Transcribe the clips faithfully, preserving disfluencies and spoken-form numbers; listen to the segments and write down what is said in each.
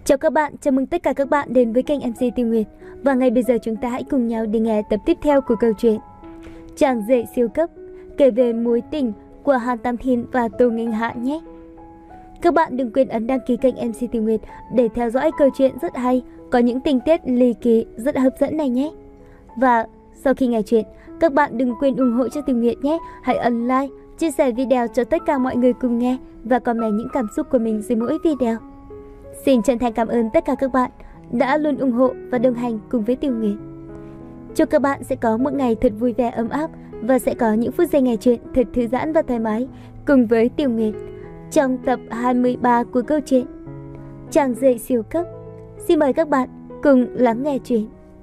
Chào các bạn, chào mừng tất cả các bạn đến với kênh em xê Tiêu Nguyệt. Và ngay bây giờ chúng ta hãy cùng nhau đi nghe tập tiếp theo của câu chuyện Chàng rể siêu cấp, kể về mối tình của Hàn Tam Thiên và Tô Nghênh Hạ nhé. Các bạn đừng quên ấn đăng ký kênh em xê Tiêu Nguyệt để theo dõi câu chuyện rất hay, có những tình tiết ly kỳ rất hấp dẫn này nhé. Và sau khi nghe chuyện, các bạn đừng quên ủng hộ cho Tiêu Nguyệt nhé. Hãy ấn like, chia sẻ video cho tất cả mọi người cùng nghe và comment những cảm xúc của mình dưới mỗi video. Xin chân thành cảm ơn tất cả các bạn đã luôn ủng hộ và đồng hành cùng với Tiêu Nguyệt. Chúc các bạn sẽ có một ngày thật vui vẻ ấm áp và sẽ có những phút giây nghe chuyện thật thư giãn và thoải mái cùng với Tiêu Nguyệt. Trong tập hai mươi ba của câu chuyện Chàng rể siêu cấp, xin mời các bạn cùng lắng nghe chuyện.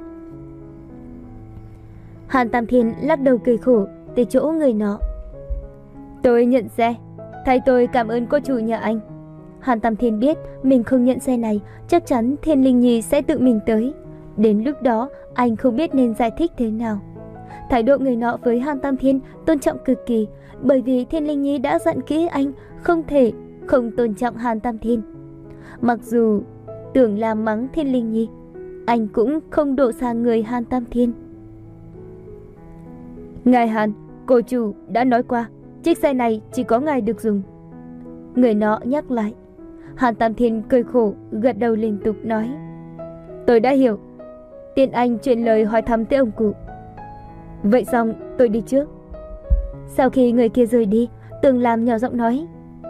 Hàn Tam Thiên lắc đầu cười khổ từ chỗ người nọ. Tôi nhận xe, thay tôi cảm ơn cô chủ nhà anh. Hàn Tam Thiên biết mình không nhận xe này, chắc chắn Thiên Linh Nhi sẽ tự mình tới. Đến lúc đó, anh không biết nên giải thích thế nào. Thái độ người nọ với Hàn Tam Thiên tôn trọng cực kỳ, bởi vì Thiên Linh Nhi đã dặn kỹ anh không thể không tôn trọng Hàn Tam Thiên. Mặc dù tưởng là mắng Thiên Linh Nhi, anh cũng không đổ sang người Hàn Tam Thiên. Ngài Hàn, cô chủ đã nói qua, chiếc xe này chỉ có ngài được dùng. Người nọ nhắc lại. Hàn Tam Thiên cười khổ, gật đầu liên tục nói. Tôi đã hiểu. Tiện anh truyền lời hỏi thăm tới ông cụ. Vậy xong, tôi đi trước. Sau khi người kia rời đi, Tường Lam nhỏ giọng nói.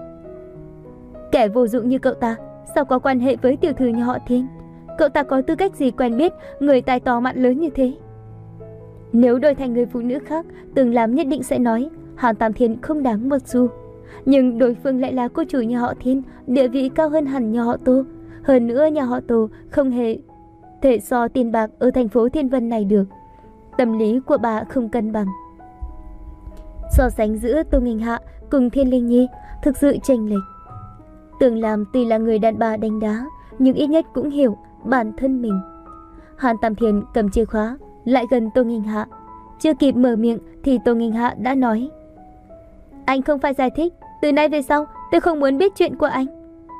Kẻ vô dụng như cậu ta, sao có quan hệ với tiểu thư nhà họ Thiên? Cậu ta có tư cách gì quen biết người tài to mạn lớn như thế? Nếu đổi thành người phụ nữ khác, Tường Lam nhất định sẽ nói Hàn Tam Thiên không đáng một xu. Nhưng đối phương lại là cô chủ nhà họ Thiên, địa vị cao hơn hẳn nhà họ Tô. Hơn nữa nhà họ Tô không hề thể so tiền bạc ở thành phố Thiên Vân này được. Tâm lý của bà không cân bằng. So sánh giữa Tô Nghênh Hạ cùng Thiên Linh Nhi thực sự chênh lệch. Tường Lam tuy là người đàn bà đánh đá, nhưng ít nhất cũng hiểu bản thân mình. Hàn Tam Thiên cầm chìa khóa lại gần Tô Nghênh Hạ. Chưa kịp mở miệng thì Tô Nghênh Hạ đã nói. Anh không phải giải thích, từ nay về sau tôi không muốn biết chuyện của anh.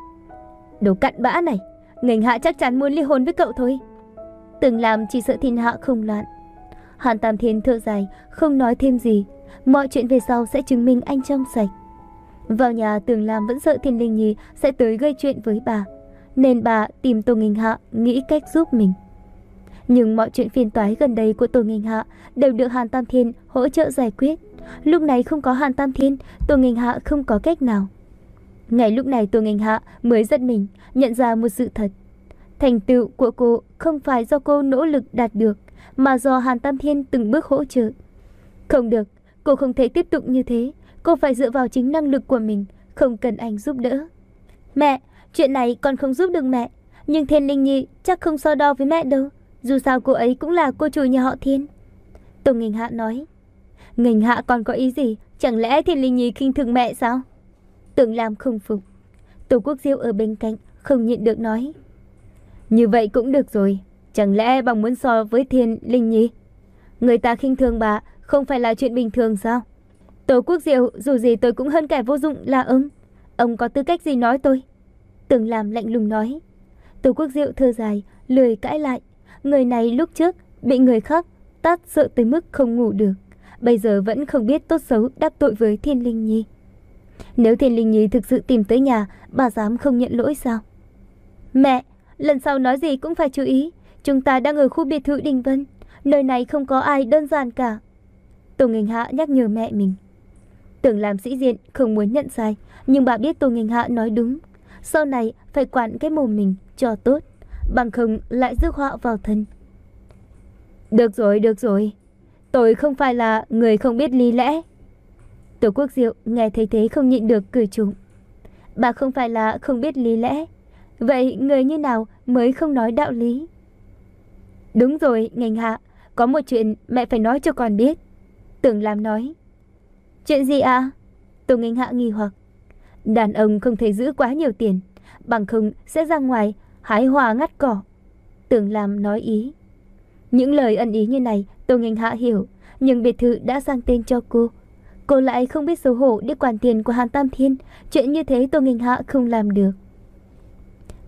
Đồ cặn bã này, Nghênh Hạ chắc chắn muốn ly hôn với cậu thôi. Tường Lam chỉ sợ thiên hạ không loạn. Hàn Tam Thiên thở dài, không nói thêm gì. Mọi chuyện về sau sẽ chứng minh anh trong sạch. Vào nhà, Tường Lam vẫn sợ Thiên Linh Nhi sẽ tới gây chuyện với bà, nên bà tìm Tô Nghênh Hạ nghĩ cách giúp mình. Nhưng mọi chuyện phiền toái gần đây của Tô Nghênh Hạ đều được Hàn Tam Thiên hỗ trợ giải quyết. Lúc này không có Hàn Tam Thiên, Tô Nghênh Hạ không có cách nào. Ngay lúc này Tô Nghênh Hạ mới giật mình, nhận ra một sự thật. Thành tựu của cô không phải do cô nỗ lực đạt được, mà do Hàn Tam Thiên từng bước hỗ trợ. Không được, cô không thể tiếp tục như thế. Cô phải dựa vào chính năng lực của mình, không cần anh giúp đỡ. Mẹ, chuyện này con không giúp được mẹ. Nhưng Thiên Linh Nhi chắc không so đo với mẹ đâu. Dù sao cô ấy cũng là cô chủ nhà họ Thiên. Tô Nghênh Hạ nói. Nghênh Hạ còn có ý gì? Chẳng lẽ Thiên Linh Nhi khinh thường mẹ sao? Tường Lam không phục. Tô Quốc Diêu ở bên cạnh không nhịn được nói. Như vậy cũng được rồi. Chẳng lẽ bà muốn so với Thiên Linh Nhi? Người ta khinh thường bà không phải là chuyện bình thường sao? Tô Quốc Diêu, dù gì tôi cũng hơn kẻ vô dụng là ông. Ông có tư cách gì nói tôi? Tường Lam lạnh lùng nói. Tô Quốc Diêu thở dài, lười cãi lại. Người này lúc trước bị người khác tát sợ tới mức không ngủ được, bây giờ vẫn không biết tốt xấu đắc tội với Thiên Linh Nhi. Nếu Thiên Linh Nhi thực sự tìm tới nhà, bà dám không nhận lỗi sao? Mẹ, lần sau nói gì cũng phải chú ý. Chúng ta đang ở khu biệt thự Đình Vân, nơi này không có ai đơn giản cả. Tô Nghênh Hạ nhắc nhở mẹ mình. Tưởng làm sĩ diện không muốn nhận sai, nhưng bà biết Tô Nghênh Hạ nói đúng. Sau này phải quản cái mồm mình cho tốt, bằng không lại rước họa vào thân. Được rồi, được rồi. Tôi không phải là người không biết lý lẽ. Tô Quốc Diệu nghe thấy thế không nhịn được cười trộm. Bà không phải là không biết lý lẽ. Vậy người như nào mới không nói đạo lý? Đúng rồi, Nghênh Hạ, có một chuyện mẹ phải nói cho con biết. Tưởng Lam nói. Chuyện gì ạ? À? Tô Nghênh Hạ nghi hoặc. Đàn ông không thể giữ quá nhiều tiền, bằng không sẽ ra ngoài hái hoa ngắt cỏ. Tưởng Lam nói ý. Những lời ẩn ý như này Tô Nghênh Hạ hiểu, nhưng biệt thự đã sang tên cho cô. Cô lại không biết xấu hổ đi quản tiền của Hàn Tam Thiên. Chuyện như thế Tô Nghênh Hạ không làm được.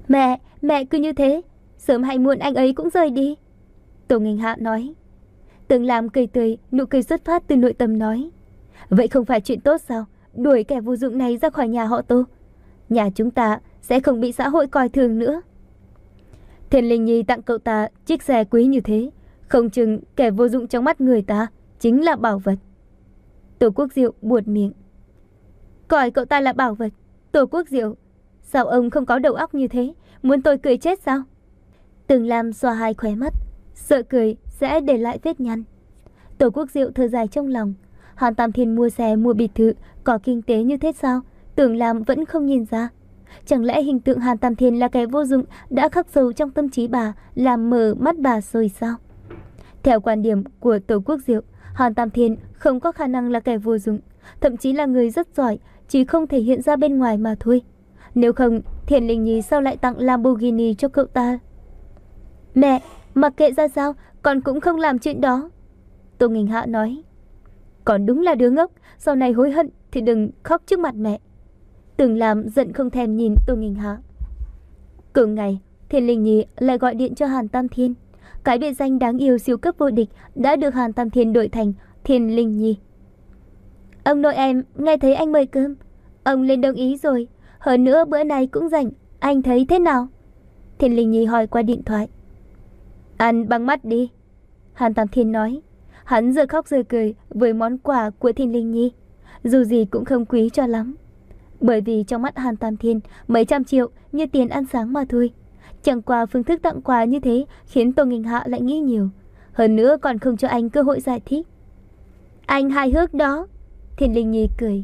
Mẹ, mẹ cứ như thế, sớm hay muộn anh ấy cũng rời đi. Tô Nghênh Hạ nói. Tường Lam cười tươi, nụ cười xuất phát từ nội tâm nói. Vậy không phải chuyện tốt sao? Đuổi kẻ vô dụng này ra khỏi nhà họ Tô. Nhà chúng ta sẽ không bị xã hội coi thường nữa. Thiên Linh Nhi tặng cậu ta chiếc xe quý như thế, không chừng kẻ vô dụng trong mắt người ta chính là bảo vật. Tô Quốc Diệu buột miệng. Coi cậu ta là bảo vật? Tô Quốc Diệu, sao ông không có đầu óc như thế? Muốn tôi cười chết sao? Tường Lam xoa hai khóe mắt, sợ cười sẽ để lại vết nhăn. Tô Quốc Diệu thở dài trong lòng. Hàn Tam Thiên mua xe mua biệt thự có kinh tế như thế sao? Tường Lam vẫn không nhìn ra. Chẳng lẽ hình tượng Hàn Tam Thiên là kẻ vô dụng đã khắc sâu trong tâm trí bà, làm mờ mắt bà rồi sao? Theo quan điểm của Tô Quốc Diệu, Hàn Tam Thiên không có khả năng là kẻ vô dụng, thậm chí là người rất giỏi, chỉ không thể hiện ra bên ngoài mà thôi. Nếu không, Thiên Linh Nhi sao lại tặng Lamborghini cho cậu ta? Mẹ, mặc kệ ra sao, con cũng không làm chuyện đó. Tô Nghênh Hạ nói. Con đúng là đứa ngốc, sau này hối hận thì đừng khóc trước mặt mẹ. Tường Lam giận không thèm nhìn Tô Nghênh Hạ. Cùng ngày, Thiên Linh Nhi lại gọi điện cho Hàn Tam Thiên. Cái biệt danh đáng yêu siêu cấp vô địch đã được Hàn Tam Thiên đổi thành Thiên Linh Nhi. Ông nội em nghe thấy anh mời cơm, ông lên đồng ý rồi. Hơn nữa bữa này cũng rảnh, anh thấy thế nào? Thiên Linh Nhi hỏi qua điện thoại. Ăn bằng mắt đi, Hàn Tam Thiên nói. Hắn giờ khóc giờ cười với món quà của Thiên Linh Nhi, dù gì cũng không quý cho lắm. Bởi vì trong mắt Hàn Tam Thiên, mấy trăm triệu như tiền ăn sáng mà thôi. Chẳng qua phương thức tặng quà như thế khiến Tô Nghênh Hạ lại nghĩ nhiều. Hơn nữa còn không cho anh cơ hội giải thích. Anh hài hước đó, Thiên Linh Nhi cười.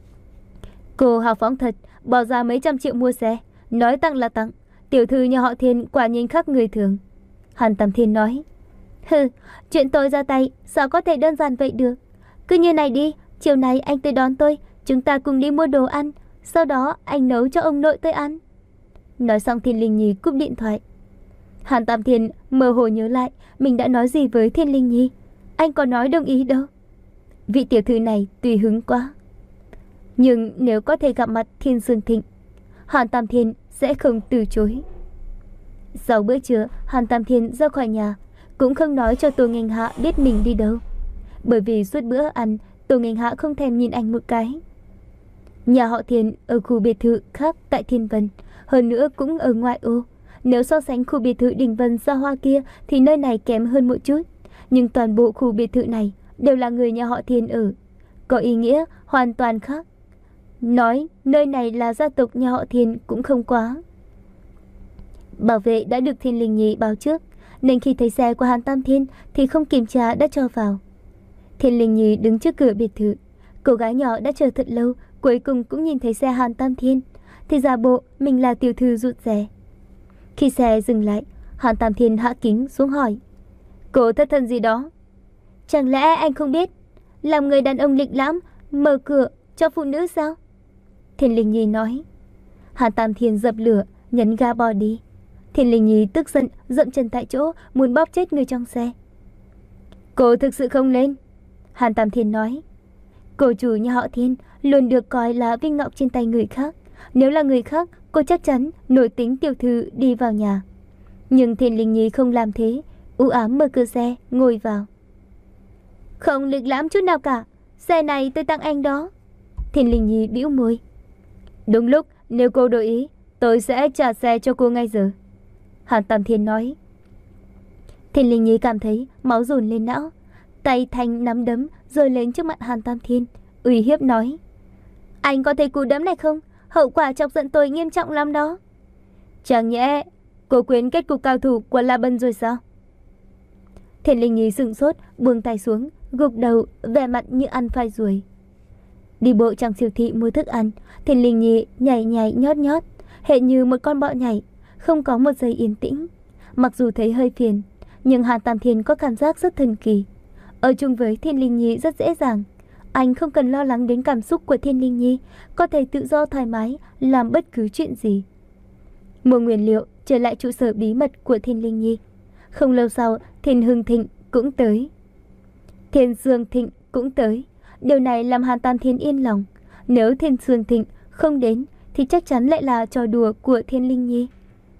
Cô hào phóng thật, bỏ ra mấy trăm triệu mua xe, nói tặng là tặng. Tiểu thư nhà họ Thiên quả nhiên khác người thường, Hàn Tam Thiên nói. Hừ, chuyện tôi ra tay sao có thể đơn giản vậy được. Cứ như này đi, chiều nay anh tới đón tôi, chúng ta cùng đi mua đồ ăn, sau đó anh nấu cho ông nội tôi ăn. Nói xong Thiên Linh Nhi cúp điện thoại. Hàn Tam Thiên mơ hồ nhớ lại mình đã nói gì với Thiên Linh Nhi. Anh có nói đồng ý đâu. Vị tiểu thư này tùy hứng quá. Nhưng nếu có thể gặp mặt Thiên Sương Thịnh, Hàn Tam Thiên sẽ không từ chối. Sau bữa trưa, Hàn Tam Thiên ra khỏi nhà, cũng không nói cho Tô Nghênh Hạ biết mình đi đâu. Bởi vì suốt bữa ăn, Tô Nghênh Hạ không thèm nhìn anh một cái. Nhà họ Thiên ở khu biệt thự khác tại Thiên Vân, hơn nữa cũng ở ngoại ô. Nếu so sánh khu biệt thự Đình Vân xa hoa kia thì nơi này kém hơn một chút. Nhưng toàn bộ khu biệt thự này đều là người nhà họ Thiên ở, có ý nghĩa hoàn toàn khác. Nói nơi này là gia tộc nhà họ Thiên cũng không quá. Bảo vệ đã được Thiên Linh Nhi báo trước, nên khi thấy xe của Hàn Tam Thiên thì không kiểm tra đã cho vào. Thiên Linh Nhi đứng trước cửa biệt thự. Cô gái nhỏ đã chờ thật lâu, cuối cùng cũng nhìn thấy xe Hàn Tam Thiên, thì giả bộ mình là tiểu thư rụt rè. Khi xe dừng lại, Hàn Tam Thiên hạ kính xuống hỏi. Cô thất thần gì đó? Chẳng lẽ anh không biết, làm người đàn ông lịch lãm mở cửa cho phụ nữ sao? Thiên Linh Nhi nói. Hàn Tam Thiên dập lửa, nhấn ga bỏ đi. Thiên Linh Nhi tức giận dậm chân tại chỗ, muốn bóp chết người trong xe. Cô thực sự không lên, Hàn Tam Thiên nói. Cô chủ nhà họ Thiên luôn được coi là vinh ngọc trên tay người khác. Nếu là người khác, cô chắc chắn nổi tính tiểu thư đi vào nhà. Nhưng Thiên Linh Nhi không làm thế, u ám mở cửa xe, ngồi vào. Không lịch lãm chút nào cả, xe này tôi tặng anh đó. Thiên Linh Nhi bĩu môi. Đúng lúc, nếu cô đổi ý, tôi sẽ trả xe cho cô ngay giờ, Hàn Tam Thiên nói. Thiên Linh Nhi cảm thấy máu dồn lên não, tay thành nắm đấm rồi lên trước mặt Hàn Tam Thiên, uy hiếp nói. Anh có thấy cú đấm này không? Hậu quả chọc giận tôi nghiêm trọng lắm đó. Chẳng nhẽ cô quyến kết cục cao thủ của La Bân rồi sao? Thiên Linh Nhi sững sốt, buông tay xuống, gục đầu, vẻ mặt như ăn phai ruồi. Đi bộ trong siêu thị mua thức ăn, Thiên Linh Nhi nhảy nhảy nhót nhót, hệt như một con bọ nhảy, không có một giây yên tĩnh. Mặc dù thấy hơi phiền, nhưng Hàn Tam Thiên có cảm giác rất thần kỳ. Ở chung với Thiên Linh Nhi rất dễ dàng. Anh không cần lo lắng đến cảm xúc của Thiên Linh Nhi, có thể tự do thoải mái làm bất cứ chuyện gì. Mua nguyên liệu, trở lại trụ sở bí mật của Thiên Linh Nhi. Không lâu sau, Thiên Hưng Thịnh cũng tới. Thiên Dương Thịnh cũng tới. Điều này làm Hàn Tam Thiên yên lòng. Nếu Thiên Dương Thịnh không đến thì chắc chắn lại là trò đùa của Thiên Linh Nhi.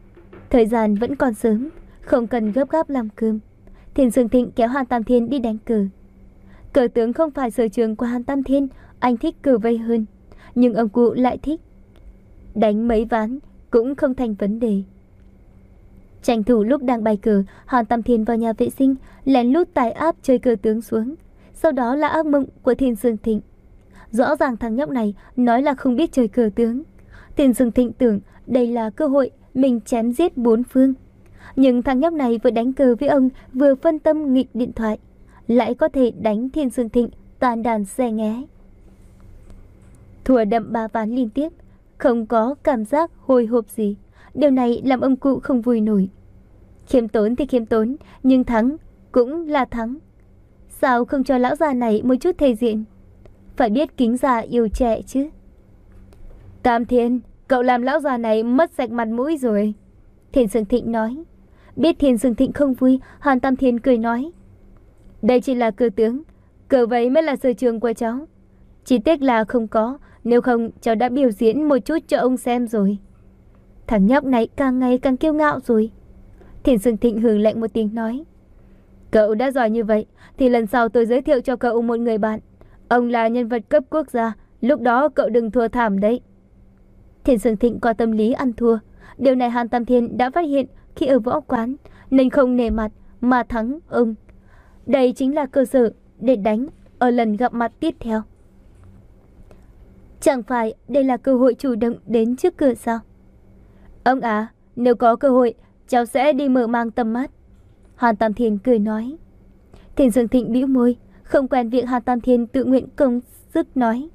Thời gian vẫn còn sớm, không cần gấp gáp làm cơm. Thiên Dương Thịnh kéo Hàn Tam Thiên đi đánh cờ. Cờ tướng không phải sở trường của Hàn Tam Thiên, anh thích cờ vây hơn, nhưng ông cụ lại thích. Đánh mấy ván cũng không thành vấn đề. Tranh thủ lúc đang bày cờ, Hàn Tam Thiên vào nhà vệ sinh, lén lút tải áp chơi cờ tướng xuống. Sau đó là ác mộng của Thiên Dương Thịnh. Rõ ràng thằng nhóc này nói là không biết chơi cờ tướng. Thiên Dương Thịnh tưởng đây là cơ hội mình chém giết bốn phương. Nhưng thằng nhóc này vừa đánh cờ với ông, vừa phân tâm nghịch điện thoại, lại có thể đánh Thiên Dương Thịnh tàn đàn xe nghé. Thua đậm ba ván liên tiếp, không có cảm giác hồi hộp gì. Điều này làm ông cụ không vui nổi. Khiêm tốn thì khiêm tốn, nhưng thắng cũng là thắng. Sao không cho lão già này một chút thể diện? Phải biết kính già yêu trẻ chứ. Tam Thiên, cậu làm lão già này mất sạch mặt mũi rồi. Thiên Dương Thịnh nói. Biết Thiên Dương Thịnh không vui, Hàn Tam Thiên cười nói. Đây chỉ là cờ tướng, cờ vây mới là sở trường của cháu. Chỉ tiếc là không có, nếu không cháu đã biểu diễn một chút cho ông xem rồi. Thằng nhóc này càng ngày càng kiêu ngạo rồi. Thiên Dương Thịnh hừ lạnh một tiếng nói. Cậu đã giỏi như vậy thì lần sau tôi giới thiệu cho cậu một người bạn. Ông là nhân vật cấp quốc gia, lúc đó cậu đừng thua thảm đấy. Thiên Dương Thịnh có tâm lý ăn thua. Điều này Hàn Tam Thiên đã phát hiện khi ở võ quán, nên không nề mặt mà thắng ông. Đây chính là cơ sở để đánh ở lần gặp mặt tiếp theo. Chẳng phải đây là cơ hội chủ động đến trước cửa sao? Ông à, nếu có cơ hội, cháu sẽ đi mở mang tầm mắt. Hàn Tam Thiên cười nói. Thiên Dương Thịnh bĩu môi, không quen việc Hàn Tam Thiên tự nguyện công sức nói.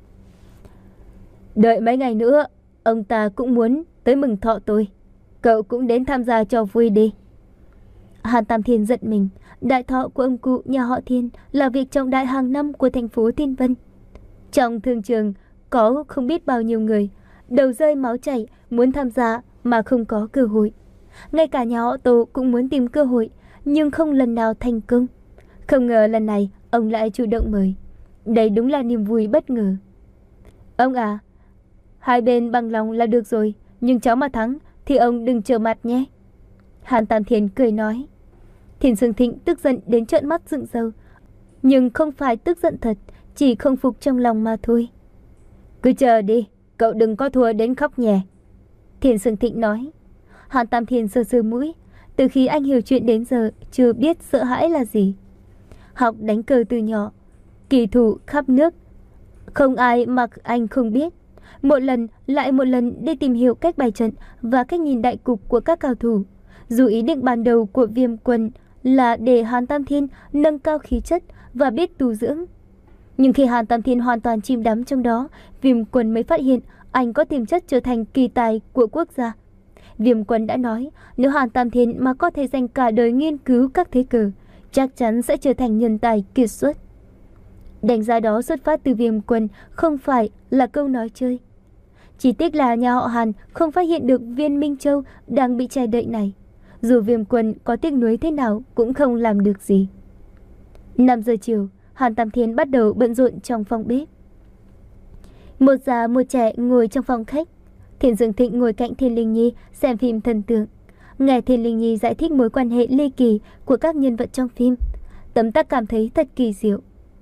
Đợi mấy ngày nữa, ông ta cũng muốn tới mừng thọ tôi. Cậu cũng đến tham gia cho vui đi. Hàn Tam Thiên giận mình. Đại thọ của ông cụ nhà họ Thiên là việc trọng đại hàng năm của thành phố Thiên Vân. Trong thương trường có không biết bao nhiêu người đầu rơi máu chảy muốn tham gia mà không có cơ hội. Ngay cả nhà họ Tô cũng muốn tìm cơ hội, nhưng không lần nào thành công. Không ngờ lần này ông lại chủ động mời. Đây đúng là niềm vui bất ngờ. Ông à, hai bên bằng lòng là được rồi, nhưng cháu mà thắng thì ông đừng trở mặt nhé. Hàn Tam Thiên cười nói. Thiên Dương Thịnh tức giận đến trợn mắt dựng râu, nhưng không phải tức giận thật, chỉ không phục trong lòng mà thôi. Cứ chờ đi, cậu đừng có thua đến khóc nhè. Thiên Dương Thịnh nói. Hàn Tam Thiên sờ sờ mũi. Từ khi anh hiểu chuyện đến giờ chưa biết sợ hãi là gì. Học đánh cờ từ nhỏ, kỳ thủ khắp nước, không ai mà anh không biết. Một lần lại một lần đi tìm hiểu cách bày trận và cách nhìn đại cục của các cao thủ. Dù ý định ban đầu của Viêm Quân là để Hàn Tam Thiên nâng cao khí chất và biết tu dưỡng, nhưng khi Hàn Tam Thiên hoàn toàn chìm đắm trong đó, Viêm Quân mới phát hiện anh có tiềm chất trở thành kỳ tài của quốc gia. Viêm Quân đã nói, nếu Hàn Tam Thiên mà có thể dành cả đời nghiên cứu các thế cờ, chắc chắn sẽ trở thành nhân tài kiệt xuất. Đánh giá đó xuất phát từ Viêm Quân, không phải là câu nói chơi. Chỉ tiếc là nhà họ Hàn không phát hiện được viên Minh Châu đang bị che đậy này. Dù Viêm Quân có tiếc nuối thế nào cũng không làm được gì. năm giờ chiều, Hàn Tam Thiên bắt đầu bận rộn trong phòng bếp. Một già một trẻ ngồi trong phòng khách. Thiên Dương Thịnh ngồi cạnh Thiên Linh Nhi xem phim thần tượng. Nghe Thiên Linh Nhi giải thích mối quan hệ ly kỳ của các nhân vật trong phim, tấm tắc cảm thấy thật kỳ diệu.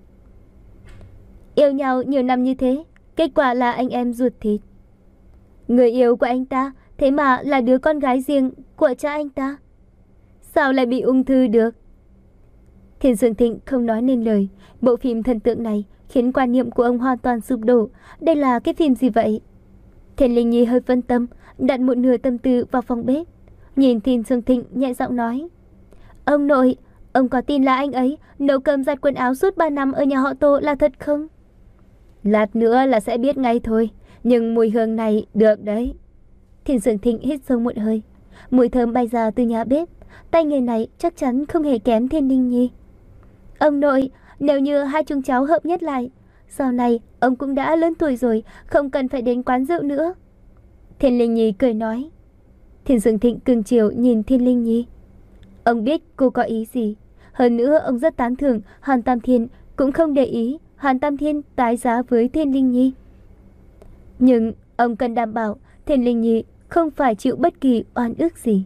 Yêu nhau nhiều năm như thế, kết quả là anh em ruột thịt. Người yêu của anh ta thế mà là đứa con gái riêng của cha anh ta. Sao lại bị ung thư được? Thiên Dương Thịnh không nói nên lời. Bộ phim thần tượng này khiến quan niệm của ông hoàn toàn sụp đổ. Đây là cái phim gì vậy? Thiên Linh Nhi hơi phân tâm, đặt một nửa tâm tư vào phòng bếp. Nhìn Thiên Dương Thịnh nhẹ giọng nói. Ông nội, ông có tin là anh ấy nấu cơm giặt quần áo suốt ba năm ở nhà họ Tô là thật không? Lát nữa là sẽ biết ngay thôi. Nhưng mùi hương này được đấy. Thiên Dương Thịnh hít sâu một hơi. Mùi thơm bay ra từ nhà bếp. Tay nghề này chắc chắn không hề kém Thiên Linh Nhi. Ông nội, nếu như hai chúng cháu hợp nhất lại, sau này ông cũng đã lớn tuổi rồi, không cần phải đến quán rượu nữa. Thiên Linh Nhi cười nói. Thiên Dương Thịnh cưng chiều nhìn Thiên Linh Nhi. Ông biết cô có ý gì. Hơn nữa ông rất tán thưởng Hàn Tam Thiên cũng không để ý Hàn Tam Thiên tái giá với Thiên Linh Nhi. Nhưng ông cần đảm bảo Thiên Linh Nhi không phải chịu bất kỳ oan ức gì.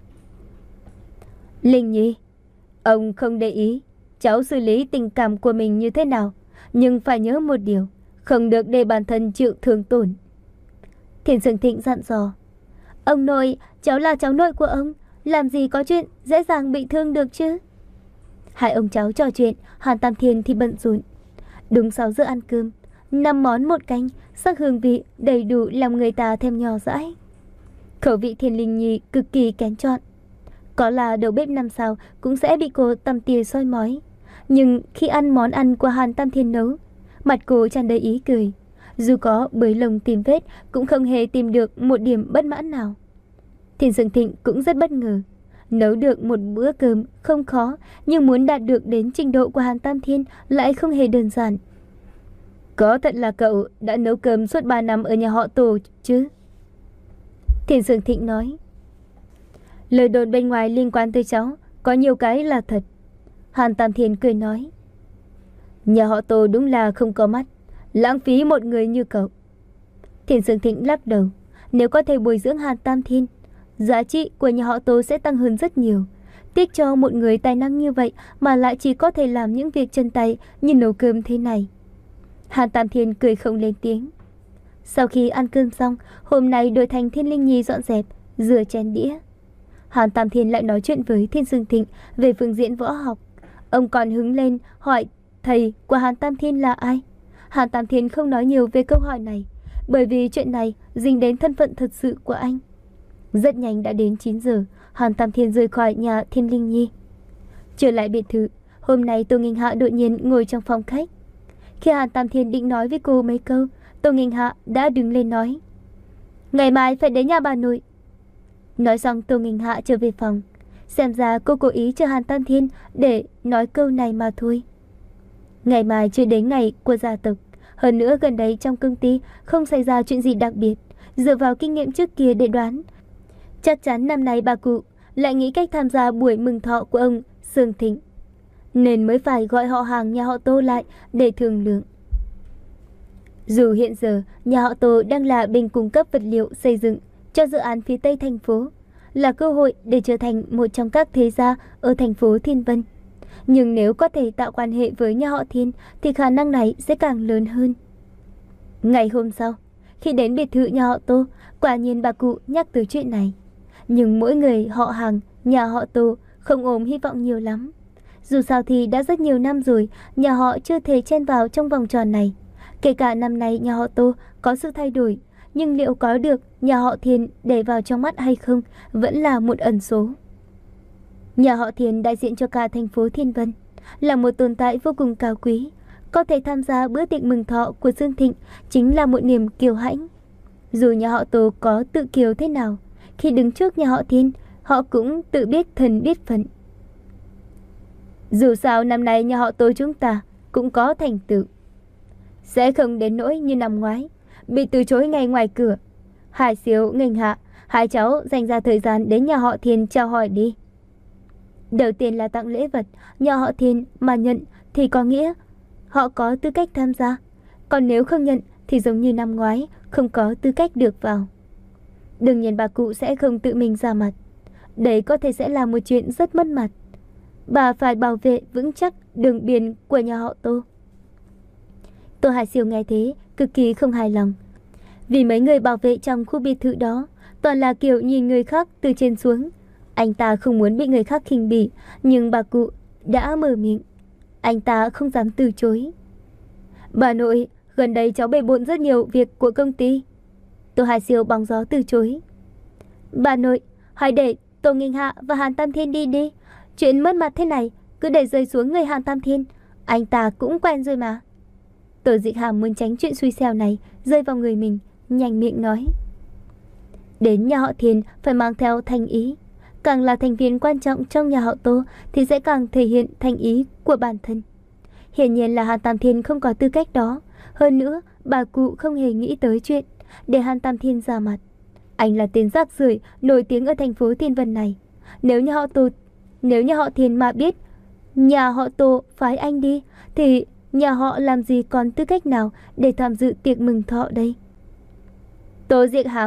Linh Nhi, ông không để ý cháu xử lý tình cảm của mình như thế nào, nhưng phải nhớ một điều, không được để bản thân chịu thương tổn. Thiên Sương Thịnh dặn dò. Ông nội, cháu là cháu nội của ông, làm gì có chuyện dễ dàng bị thương được chứ. Hai ông cháu trò chuyện, Hàn Tam Thiên thì bận rộn. Đúng sáu giờ ăn cơm, năm món một canh, sắc hương vị đầy đủ làm người ta thèm nhỏ dãi. Khẩu vị Thiên Linh Nhi cực kỳ kén chọn. Có là đầu bếp năm sao cũng sẽ bị cô tăm tia soi mói. Nhưng khi ăn món ăn của Hàn Tam Thiên nấu, mặt cô tràn đầy ý cười. Dù có bới lồng tìm vết cũng không hề tìm được một điểm bất mãn nào. Thiên Sương Thịnh cũng rất bất ngờ. Nấu được một bữa cơm không khó, nhưng muốn đạt được đến trình độ của Hàn Tam Thiên lại không hề đơn giản. Có thật là cậu đã nấu cơm suốt ba năm ở nhà họ Tô chứ? Thiên Sương Thịnh nói. Lời đồn bên ngoài liên quan tới cháu có nhiều cái là thật. Hàn Tam Thiên cười nói. Nhà họ Tô đúng là không có mắt, lãng phí một người như cậu. Thiên Sương Thịnh lắc đầu. Nếu có thể bồi dưỡng Hàn Tam Thiên, giá trị của nhà họ Tô sẽ tăng hơn rất nhiều. Tiếc cho một người tài năng như vậy mà lại chỉ có thể làm những việc chân tay như nấu cơm thế này. Hàn Tam Thiên cười không lên tiếng. Sau khi ăn cơm xong, hôm nay đổi thành Thiên Linh Nhi dọn dẹp, rửa chén đĩa. Hàn Tam Thiên lại nói chuyện với Thiên Sương Thịnh về phương diện võ học. Ông còn hứng lên hỏi thầy của Hàn Tam Thiên là ai. Hàn Tam Thiên không nói nhiều về câu hỏi này, bởi vì chuyện này dính đến thân phận thật sự của anh. Rất nhanh đã đến chín giờ, Hàn Tam Thiên rời khỏi nhà Thiên Linh Nhi. Trở lại biệt thự, hôm nay Tô Nghinh Hạ đột nhiên ngồi trong phòng khách. Khi Hàn Tam Thiên định nói với cô mấy câu, Tô Nghinh Hạ đã đứng lên nói. Ngày mai phải đến nhà bà nội. Nói xong Tô Nghinh Hạ trở về phòng. Xem ra cô cố ý cho Hàn Tam Thiên để nói câu này mà thôi. Ngày mai chưa đến ngày của gia tộc. Hơn nữa gần đây trong công ty không xảy ra chuyện gì đặc biệt. Dựa vào kinh nghiệm trước kia để đoán, chắc chắn năm nay bà cụ lại nghĩ cách tham gia buổi mừng thọ của ông Sương Thịnh, nên mới phải gọi họ hàng nhà họ Tô lại để thương lượng. Dù hiện giờ nhà họ Tô đang là bên cung cấp vật liệu xây dựng cho dự án phía Tây thành phố, là cơ hội để trở thành một trong các thế gia ở thành phố Thiên Vân. Nhưng nếu có thể tạo quan hệ với nhà họ Thiên thì khả năng này sẽ càng lớn hơn. Ngày hôm sau, khi đến biệt thự nhà họ Tô, quả nhiên bà cụ nhắc tới chuyện này. Nhưng mỗi người họ hàng nhà họ Tô không ôm hy vọng nhiều lắm. Dù sao thì đã rất nhiều năm rồi, nhà họ chưa thể chen vào trong vòng tròn này. Kể cả năm nay nhà họ Tô có sự thay đổi, nhưng liệu có được nhà họ Thiên để vào trong mắt hay không vẫn là một ẩn số. Nhà họ Thiên đại diện cho cả thành phố Thiên Vân, là một tồn tại vô cùng cao quý. Có thể tham gia bữa tiệc mừng thọ của Dương Thịnh chính là một niềm kiêu hãnh. Dù nhà họ Tô có tự kiêu thế nào, khi đứng trước nhà họ Thiên, họ cũng tự biết thân biết phận. Dù sao năm nay nhà họ Tô chúng ta cũng có thành tựu, sẽ không đến nỗi như năm ngoái bị từ chối ngay ngoài cửa. Hải Siêu, Nghênh Hạ, hai cháu dành ra thời gian đến nhà họ Thiên chào hỏi đi. Đầu tiên là tặng lễ vật, nhà họ Thiên mà nhận thì có nghĩa họ có tư cách tham gia, còn nếu không nhận thì giống như năm ngoái không có tư cách được vào. Đương nhiên bà cụ sẽ không tự mình ra mặt, đấy có thể sẽ là một chuyện rất mất mặt. Bà phải bảo vệ vững chắc đường biên của nhà họ Tô. Tô Hải Siêu nghe thế cực kỳ không hài lòng, vì mấy người bảo vệ trong khu biệt thự đó toàn là kiểu nhìn người khác từ trên xuống. Anh ta không muốn bị người khác khinh bỉ, nhưng bà cụ đã mở miệng, anh ta không dám từ chối. Bà nội, gần đây cháu bề bộn rất nhiều việc của công ty. Tô Hải Siêu bóng gió từ chối. Bà nội, hãy để Tô Nghinh Hạ và Hàn Tam Thiên đi đi. Chuyện mất mặt thế này cứ để rơi xuống người Hàn Tam Thiên, anh ta cũng quen rồi mà. Tô Dịch Hàm muốn tránh chuyện xui xẻo này rơi vào người mình, nhanh miệng nói. Đến nhà họ Thiên phải mang theo thành ý. Càng là thành viên quan trọng trong nhà họ Tô thì sẽ càng thể hiện thành ý của bản thân. Hiển nhiên là Hàn Tam Thiên không có tư cách đó. Hơn nữa, bà cụ không hề nghĩ tới chuyện để Hàn Tam Thiên ra mặt. Anh là tên rác rưởi nổi tiếng ở thành phố Thiên Vân này. Nếu nhà họ Tô, nếu nhà họ Thiên mà biết nhà họ Tô phái anh đi, thì nhà họ làm gì còn tư cách nào để tham dự tiệc mừng thọ đây? Tô Diệc Hàm,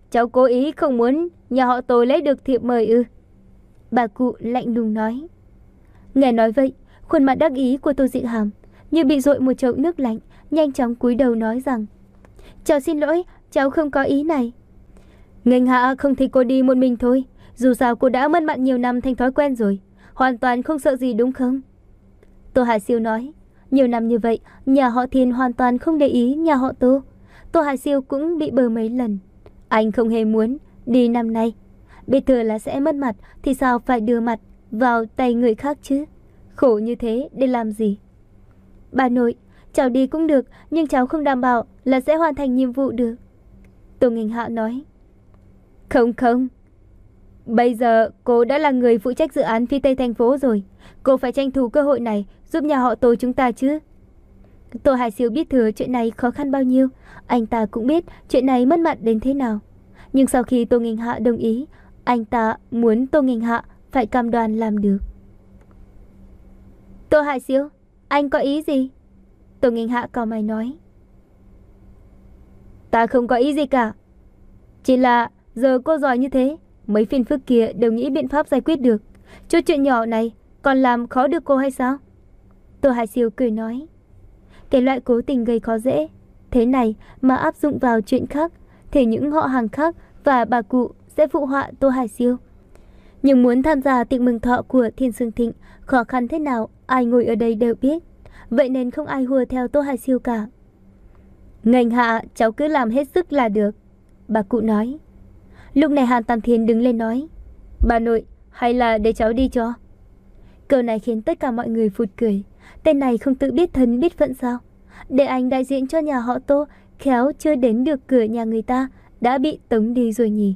cháu cố ý không muốn nhà họ Tô lấy được thiệp mời ư? Bà cụ lạnh lùng nói. Nghe nói vậy, khuôn mặt đắc ý của Tô Dịch Hàm như bị dội một chậu nước lạnh, nhanh chóng cúi đầu nói rằng: Cháu xin lỗi, cháu không có ý này. Nghênh Hạ không thì cô đi một mình thôi. Dù sao cô đã mất mặt nhiều năm thành thói quen rồi, hoàn toàn không sợ gì đúng không? Tô Hải Siêu nói. Nhiều năm như vậy, nhà họ Thiên hoàn toàn không để ý nhà họ Tô. Tô Hải Siêu cũng bị bờ mấy lần. Anh không hề muốn đi năm nay. Biết thừa là sẽ mất mặt thì sao phải đưa mặt vào tay người khác chứ? Khổ như thế để làm gì? Bà nội, cháu đi cũng được, nhưng cháu không đảm bảo là sẽ hoàn thành nhiệm vụ được. Tô Nghênh Hạ nói. Không không, bây giờ cô đã là người phụ trách dự án phía Tây thành phố rồi. Cô phải tranh thủ cơ hội này giúp nhà họ Tô chúng ta chứ. Tô Hải Siêu biết thừa chuyện này khó khăn bao nhiêu. Anh ta cũng biết chuyện này mất mặt đến thế nào. Nhưng sau khi Tô Nghênh Hạ đồng ý, anh ta muốn Tô Nghênh Hạ phải cam đoan làm được. Tô Hải Siêu, anh có ý gì? Tô Nghênh Hạ cau mày nói. Ta không có ý gì cả. Chỉ là giờ cô giỏi như thế, mấy phiền phức kia đều nghĩ biện pháp giải quyết được. Chút chuyện nhỏ này còn làm khó được cô hay sao? Tô Hải Siêu cười nói. Cái loại cố tình gây khó dễ thế này mà áp dụng vào chuyện khác thì những họ hàng khác và bà cụ sẽ phụ họa Tô Hải Siêu. Nhưng muốn tham gia tiệc mừng thọ của Thiên Sương Thịnh, khó khăn thế nào ai ngồi ở đây đều biết. Vậy nên không ai hùa theo Tô Hải Siêu cả. Nghênh Hạ, cháu cứ làm hết sức là được, bà cụ nói. Lúc này Hàn Tam Thiên đứng lên nói. Bà nội, hay là để cháu đi cho? Câu này khiến tất cả mọi người phụt cười. Tên này không tự biết thân biết phận sao? Để anh đại diện cho nhà họ Tô, khéo chưa đến được cửa nhà người ta đã bị tống đi rồi nhỉ.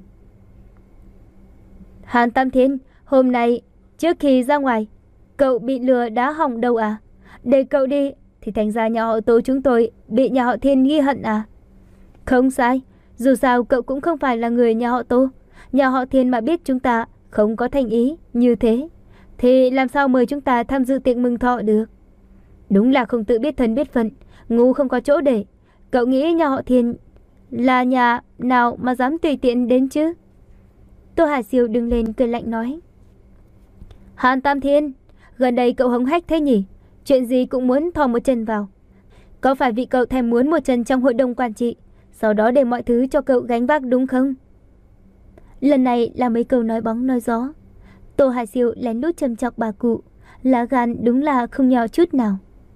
Hàn Tam Thiên, hôm nay trước khi ra ngoài, cậu bị lừa đá hỏng đâu à? Để cậu đi thì thành ra nhà họ Tô chúng tôi bị nhà họ Thiên ghi hận à? Không sai, dù sao cậu cũng không phải là người nhà họ Tô. Nhà họ Thiên mà biết chúng ta không có thành ý như thế thì làm sao mời chúng ta tham dự tiệc mừng thọ được? Đúng là không tự biết thân biết phận, ngu không có chỗ để. Cậu nghĩ nhà họ Thiên là nhà nào mà dám tùy tiện đến chứ? Tô Hải Siêu đứng lên cười lạnh nói. Hàn Tam Thiên, gần đây cậu hống hách thế nhỉ? Chuyện gì cũng muốn thò một chân vào. Có phải vì cậu thèm muốn một chân trong hội đồng quản trị, sau đó để mọi thứ cho cậu gánh vác đúng không? Lần này là mấy câu nói bóng nói gió. Tô Hải Siêu lén lút châm chọc bà cụ, lá gan đúng là không nhỏ chút nào.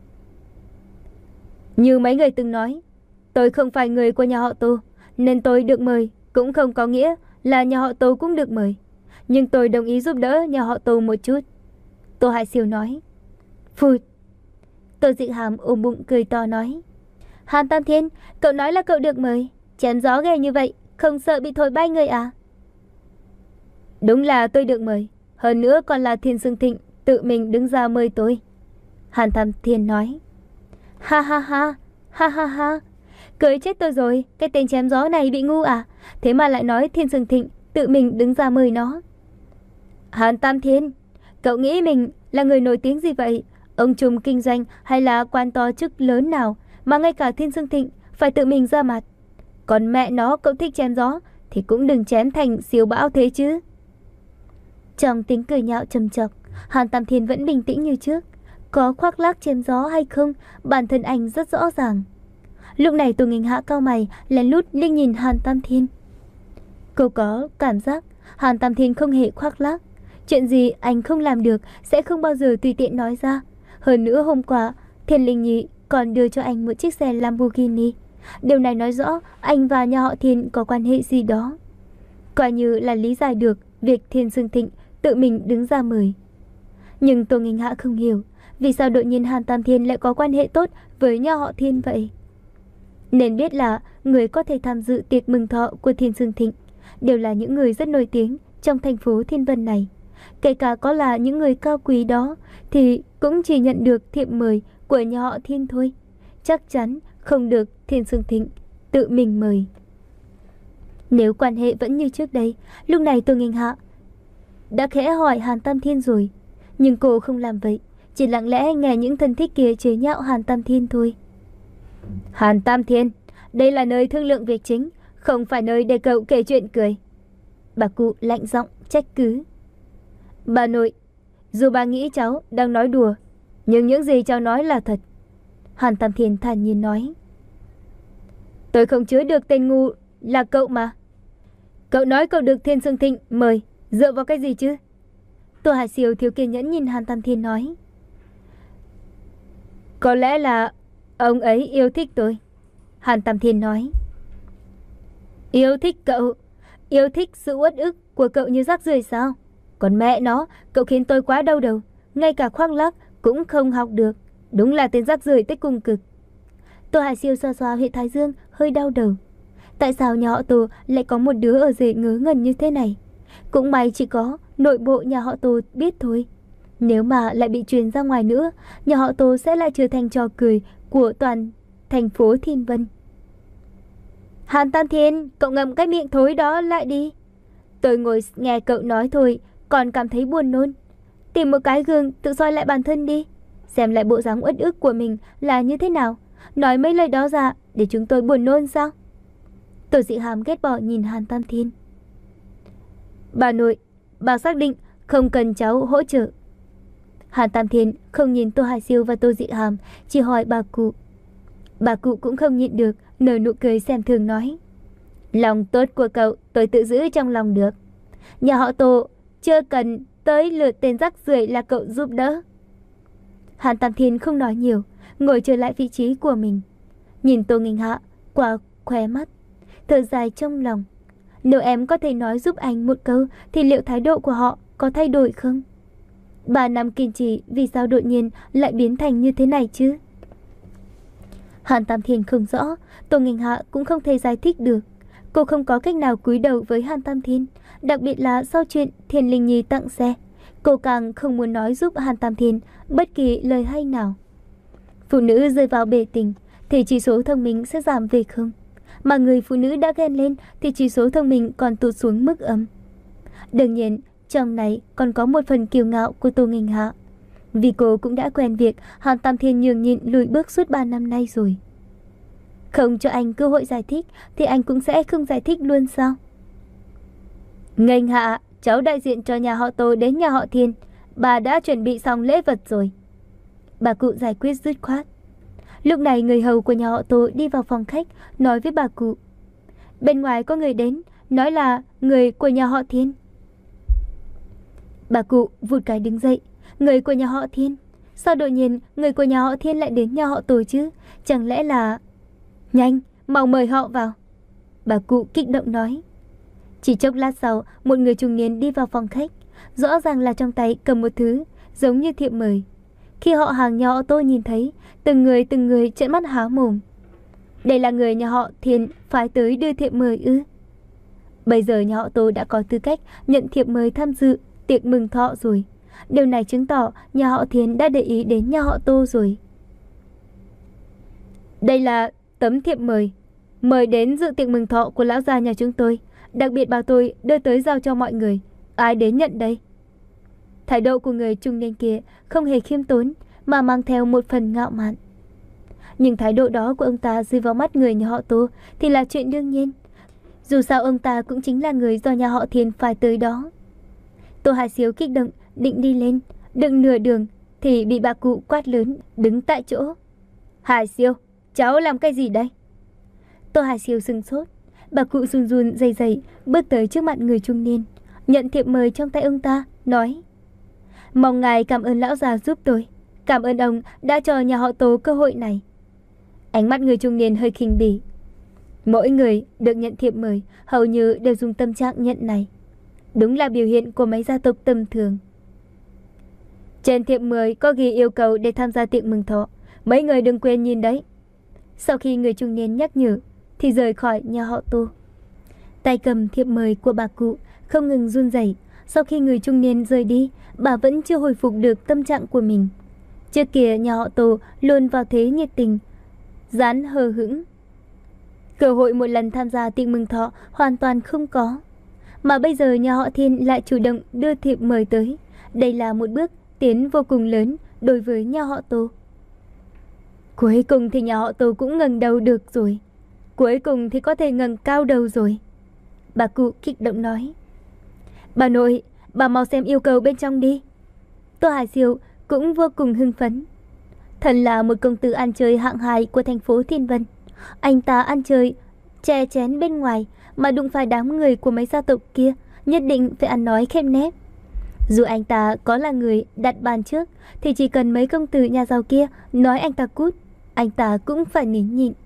Như mấy người từng nói, tôi không phải người của nhà họ Tô, nên tôi được mời cũng không có nghĩa là nhà họ Tô cũng được mời. Nhưng tôi đồng ý giúp đỡ nhà họ Tô một chút, Tô Hải Siêu nói. Phụt. Tô Dịch Hàm ôm bụng cười to nói. Hàn Tam Thiên, cậu nói là cậu được mời, chém gió ghê như vậy, không sợ bị thổi bay người à? Đúng là tôi được mời, hơn nữa còn là Thiên Sương Thịnh tự mình đứng ra mời tôi, Hàn Tam Thiên nói. Ha ha ha, ha ha ha, cười chết tôi rồi, cái tên chém gió này bị ngu à? Thế mà lại nói Thiên Sương Thịnh tự mình đứng ra mời nó. Hàn Tam Thiên, cậu nghĩ mình là người nổi tiếng gì vậy? Ông trùm kinh doanh hay là quan to chức lớn nào mà ngay cả Thiên Sương Thịnh phải tự mình ra mặt? Còn mẹ nó, cậu thích chém gió thì cũng đừng chém thành siêu bão thế chứ. Trong tiếng cười nhạo trầm chọc, Hàn Tam Thiên vẫn bình tĩnh như trước. Có khoác lác chém gió hay không, bản thân anh rất rõ ràng. Lúc này Tô Nghênh Hạ cau mày, lén lút liếc nhìn Hàn Tam Thiên. Cô có cảm giác Hàn Tam Thiên không hề khoác lác. Chuyện gì anh không làm được sẽ không bao giờ tùy tiện nói ra. Hơn nữa hôm qua Thiên Linh Nhi còn đưa cho anh một chiếc xe Lamborghini. Điều này nói rõ anh và nhà họ Thiên có quan hệ gì đó. Coi như là lý giải được việc Thiên Sương Thịnh tự mình đứng ra mời. Nhưng Tô Nghênh Hạ không hiểu vì sao đột nhiên Hàn Tam Thiên lại có quan hệ tốt với nhà họ Thiên vậy. Nên biết là người có thể tham dự tiệc mừng thọ của Thiên Sương Thịnh đều là những người rất nổi tiếng trong thành phố Thiên Vân này. Kể cả có là những người cao quý đó thì cũng chỉ nhận được thiệp mời của nhà họ Thiên thôi. Chắc chắn không được Thiên Sương Thịnh tự mình mời. Nếu quan hệ vẫn như trước đây, lúc này Tô Nghênh Hạ đã khẽ hỏi Hàn Tam Thiên rồi. Nhưng cô không làm vậy, chỉ lặng lẽ nghe những thân thích kia chế nhạo Hàn Tam Thiên thôi. Hàn Tam Thiên, đây là nơi thương lượng việc chính, không phải nơi để cậu kể chuyện cười. Bà cụ lạnh giọng trách cứ. Bà nội, dù bà nghĩ cháu đang nói đùa, nhưng những gì cháu nói là thật. Hàn Tam Thiên thản nhiên nói. Tôi không chứa được tên ngu là cậu mà. Cậu nói cậu được Thiên Sương Thịnh mời, dựa vào cái gì chứ? Tô Hải Siêu thiếu kiên nhẫn nhìn Hàn Tam Thiên nói. Có lẽ là ông ấy yêu thích tôi. Hàn Tam Thiên nói. Yêu thích cậu? Yêu thích sự uất ức của cậu như rác rưởi sao? Còn mẹ nó, cậu khiến tôi quá đau đầu. Ngay cả khoác lác cũng không học được. Đúng là tên rác rưởi tới cùng cực. Tô Hải Siêu xoa xoa huyệt thái dương, hơi đau đầu. Tại sao nhà họ Tô lại có một đứa ở rể ngớ ngẩn như thế này? Cũng may chỉ có nội bộ nhà họ Tô biết thôi. Nếu mà lại bị truyền ra ngoài nữa, nhà họ Tô sẽ lại trở thành trò cười của toàn thành phố Thiên Vân. Hàn Tam Thiên, cậu ngậm cái miệng thối đó lại đi. Tôi ngồi nghe cậu nói thôi, còn cảm thấy buồn nôn. Tìm một cái gương tự soi lại bản thân đi, xem lại bộ dáng uất ức của mình là như thế nào. Nói mấy lời đó ra để chúng tôi buồn nôn sao? Tổ Dị Hàm ghét bỏ nhìn Hàn Tam Thiên. Bà nội, bà xác định không cần cháu hỗ trợ. Hàn Tam Thiên không nhìn Tô Hải Siêu và Tô Dị Hàm, chỉ hỏi bà cụ. Bà cụ cũng không nhịn được, nở nụ cười xem thường nói. Lòng tốt của cậu tôi tự giữ trong lòng được. Nhà họ Tô chưa cần tới lượt tên rắc rưởi là cậu giúp đỡ. Hàn Tam Thiên không nói nhiều, ngồi trở lại vị trí của mình. Nhìn Tô Nghinh Hạ qua khóe mắt, thở dài trong lòng. Nếu em có thể nói giúp anh một câu thì liệu thái độ của họ có thay đổi không? Ba năm kiên trì vì sao đột nhiên lại biến thành như thế này chứ? Hàn Tam Thiên không rõ, Tô Nghinh Hạ cũng không thể giải thích được. Cô không có cách nào cúi đầu với Hàn Tam Thiên, đặc biệt là sau chuyện Thiên Linh Nhi tặng xe. Cô càng không muốn nói giúp Hàn Tam Thiên bất kỳ lời hay nào. Phụ nữ rơi vào bể tình thì chỉ số thông minh sẽ giảm về không? Mà người phụ nữ đã ghen lên thì chỉ số thông minh còn tụt xuống mức âm. Đương nhiên, trong này còn có một phần kiêu ngạo của Tô Nghinh Hạ. Vì cô cũng đã quen việc Hàn Tam Thiên nhường nhịn lùi bước suốt ba năm nay rồi. Không cho anh cơ hội giải thích thì anh cũng sẽ không giải thích luôn sao? Nghênh Hạ, cháu đại diện cho nhà họ Tô đến nhà họ Thiên. Bà đã chuẩn bị xong lễ vật rồi. Bà cụ giải quyết dứt khoát. Lúc này người hầu của nhà họ Tô đi vào phòng khách, nói với bà cụ. Bên ngoài có người đến, nói là người của nhà họ Thiên. Bà cụ vụt cái đứng dậy. Người của nhà họ Thiên? Sao đột nhiên người của nhà họ Thiên lại đến nhà họ Tô chứ? Chẳng lẽ là... Nhanh, mau mời họ vào. Bà cụ kích động nói. Chỉ chốc lát sau, một người trung niên đi vào phòng khách. Rõ ràng là trong tay cầm một thứ giống như thiệp mời. Khi họ hàng nhà họ Tô nhìn thấy, từng người từng người trợn mắt há mồm. Đây là người nhà họ Thiên phái tới đưa thiệp mời ư? Bây giờ nhà họ Tô đã có tư cách nhận thiệp mời tham dự tiệc mừng thọ rồi. Điều này chứng tỏ nhà họ Thiên đã để ý đến nhà họ Tô rồi. Đây là tấm thiệp mời, mời đến dự tiệc mừng thọ của lão gia nhà chúng tôi. Đặc biệt bảo tôi đưa tới giao cho mọi người. Ai đến nhận đây? Thái độ của người trung niên kia không hề khiêm tốn, mà mang theo một phần ngạo mạn. Nhưng thái độ đó của ông ta rơi vào mắt người nhà họ Tô thì là chuyện đương nhiên. Dù sao ông ta cũng chính là người do nhà họ Thiên phải tới đó. Tô Hải Siêu kích động định đi lên, đừng nửa đường thì bị bà cụ quát lớn đứng tại chỗ. Hải Siêu, cháu làm cái gì đây? Tô Hải Siêu sừng sốt. Bà cụ run run rẩy rẩy bước tới trước mặt người trung niên, nhận thiệp mời trong tay ông ta, nói: Mong ngài cảm ơn lão già giúp tôi. Cảm ơn ông đã cho nhà họ Tô cơ hội này. Ánh mắt người trung niên hơi khinh bỉ. Mỗi người được nhận thiệp mời hầu như đều dùng tâm trạng nhận này. Đúng là biểu hiện của mấy gia tộc tầm thường. Trên thiệp mời có ghi yêu cầu để tham gia tiệc mừng thọ. Mấy người đừng quên nhìn đấy. Sau khi người trung niên nhắc nhở thì rời khỏi nhà họ Tô. Tay cầm thiệp mời của bà cụ không ngừng run rẩy. Sau khi người trung niên rời đi, bà vẫn chưa hồi phục được tâm trạng của mình. Trước kia nhà họ Tô luôn vào thế nhiệt tình, dán hờ hững. Cơ hội một lần tham gia tiệc mừng thọ hoàn toàn không có. Mà bây giờ nhà họ Thiên lại chủ động đưa thiệp mời tới. Đây là một bước tiến vô cùng lớn đối với nhà họ Tô. Cuối cùng thì nhà họ Tô cũng ngẩng đầu được rồi. cuối cùng thì có thể ngẩng cao đầu rồi. Bà cụ kích động nói. Bà nội, bà mau xem yêu cầu bên trong đi. Tô Hải Siêu cũng vô cùng hưng phấn. Thần là một công tử ăn chơi hạng hai của thành phố Thiên Vân. Anh ta ăn chơi chè chén bên ngoài mà đụng phải đám người của mấy gia tộc kia, nhất định phải ăn nói khép nép. Dù anh ta có là người đặt bàn trước, thì chỉ cần mấy công tử nhà giàu kia nói anh ta cút, anh ta cũng phải nín nhịn.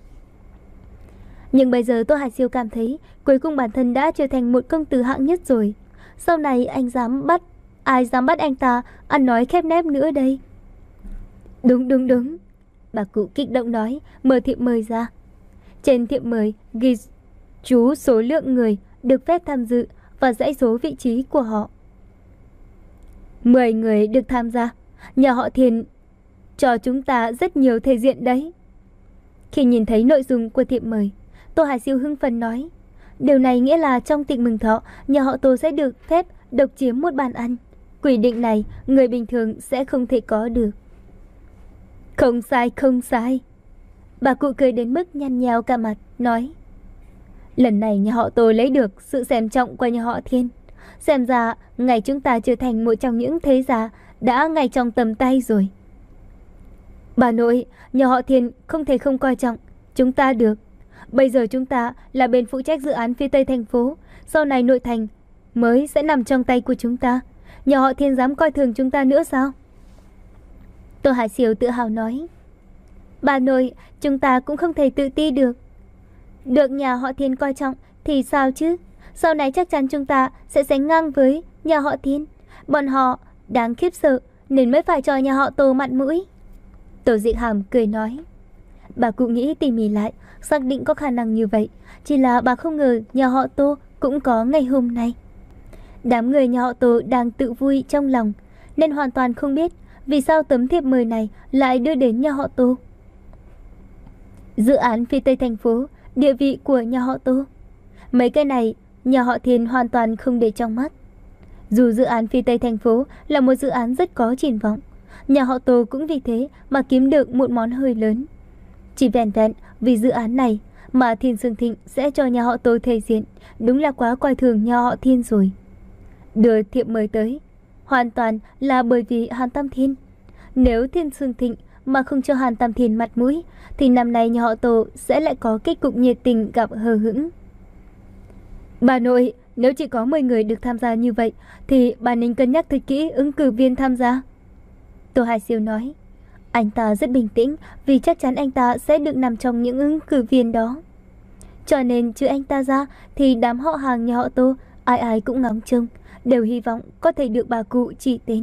Nhưng bây giờ Tô Hải Siêu cảm thấy cuối cùng bản thân đã trở thành một công tử hạng nhất rồi. Sau này anh dám bắt, ai dám bắt anh ta ăn nói khép nép nữa đây? Đúng đúng đúng, bà cụ kích động nói, mở thiệp mời ra. Trên thiệp mời ghi chú số lượng người được phép tham dự và dãy số vị trí của họ. Mười người được tham gia. Nhà họ Thiền cho chúng ta rất nhiều thể diện đấy. Khi nhìn thấy nội dung của thiệp mời, Tô Hải Siêu hưng phấn nói, điều này nghĩa là trong tiệc mừng thọ, nhà họ Tô sẽ được phép độc chiếm một bàn ăn. Quy định này người bình thường sẽ không thể có được. Không sai, không sai. Bà cụ cười đến mức nhăn nheo cả mặt, nói, lần này nhà họ Tô lấy được sự xem trọng của nhà họ Thiên. Xem ra ngày chúng ta trở thành một trong những thế gia đã ngay trong tầm tay rồi. Bà nội, nhà họ Thiên không thể không coi trọng chúng ta được. Bây giờ chúng ta là bên phụ trách dự án phía tây thành phố, sau này nội thành mới sẽ nằm trong tay của chúng ta. Nhà họ Thiên dám coi thường chúng ta nữa sao? Tô Hải Siêu tự hào nói, bà nội, chúng ta cũng không thể tự ti được. Được nhà họ Thiên coi trọng thì sao chứ? Sau này chắc chắn chúng ta sẽ sánh ngang với nhà họ Thiên. Bọn họ đáng khiếp sợ nên mới phải cho nhà họ Tô mặt mũi. Tô Dịch Hàm cười nói. Bà cụ nghĩ tỉ mỉ lại, xác định có khả năng như vậy. Chỉ là bà không ngờ nhà họ Tô cũng có ngày hôm nay. Đám người nhà họ Tô đang tự vui trong lòng, nên hoàn toàn không biết vì sao tấm thiệp mời này lại đưa đến nhà họ Tô. Dự án phía tây thành phố, địa vị của nhà họ Tô, mấy cái này nhà họ Thiên hoàn toàn không để trong mắt. Dù dự án phía tây thành phố là một dự án rất có triển vọng, nhà họ Tô cũng vì thế mà kiếm được một món hơi lớn. Chỉ vẹn vẹn vì dự án này mà Thiên Sương Thịnh sẽ cho nhà họ Tô thể diện, đúng là quá coi thường nhà họ Thiên rồi. Đưa thiệp mời tới hoàn toàn là bởi vì Hàn Tam Thiên. Nếu Thiên Sương Thịnh mà không cho Hàn Tam Thiên mặt mũi, thì năm nay nhà họ Tô sẽ lại có kết cục nhiệt tình gặp hờ hững. Bà nội, nếu chỉ có mười người được tham gia như vậy, thì bà nên cân nhắc thật kỹ ứng cử viên tham gia. Tô Hải Siêu nói. Anh ta rất bình tĩnh vì chắc chắn anh ta sẽ được nằm trong những ứng cử viên đó. Cho nên trừ anh ta ra thì đám họ hàng nhà họ Tô ai ai cũng ngóng trông, đều hy vọng có thể được bà cụ chỉ tên.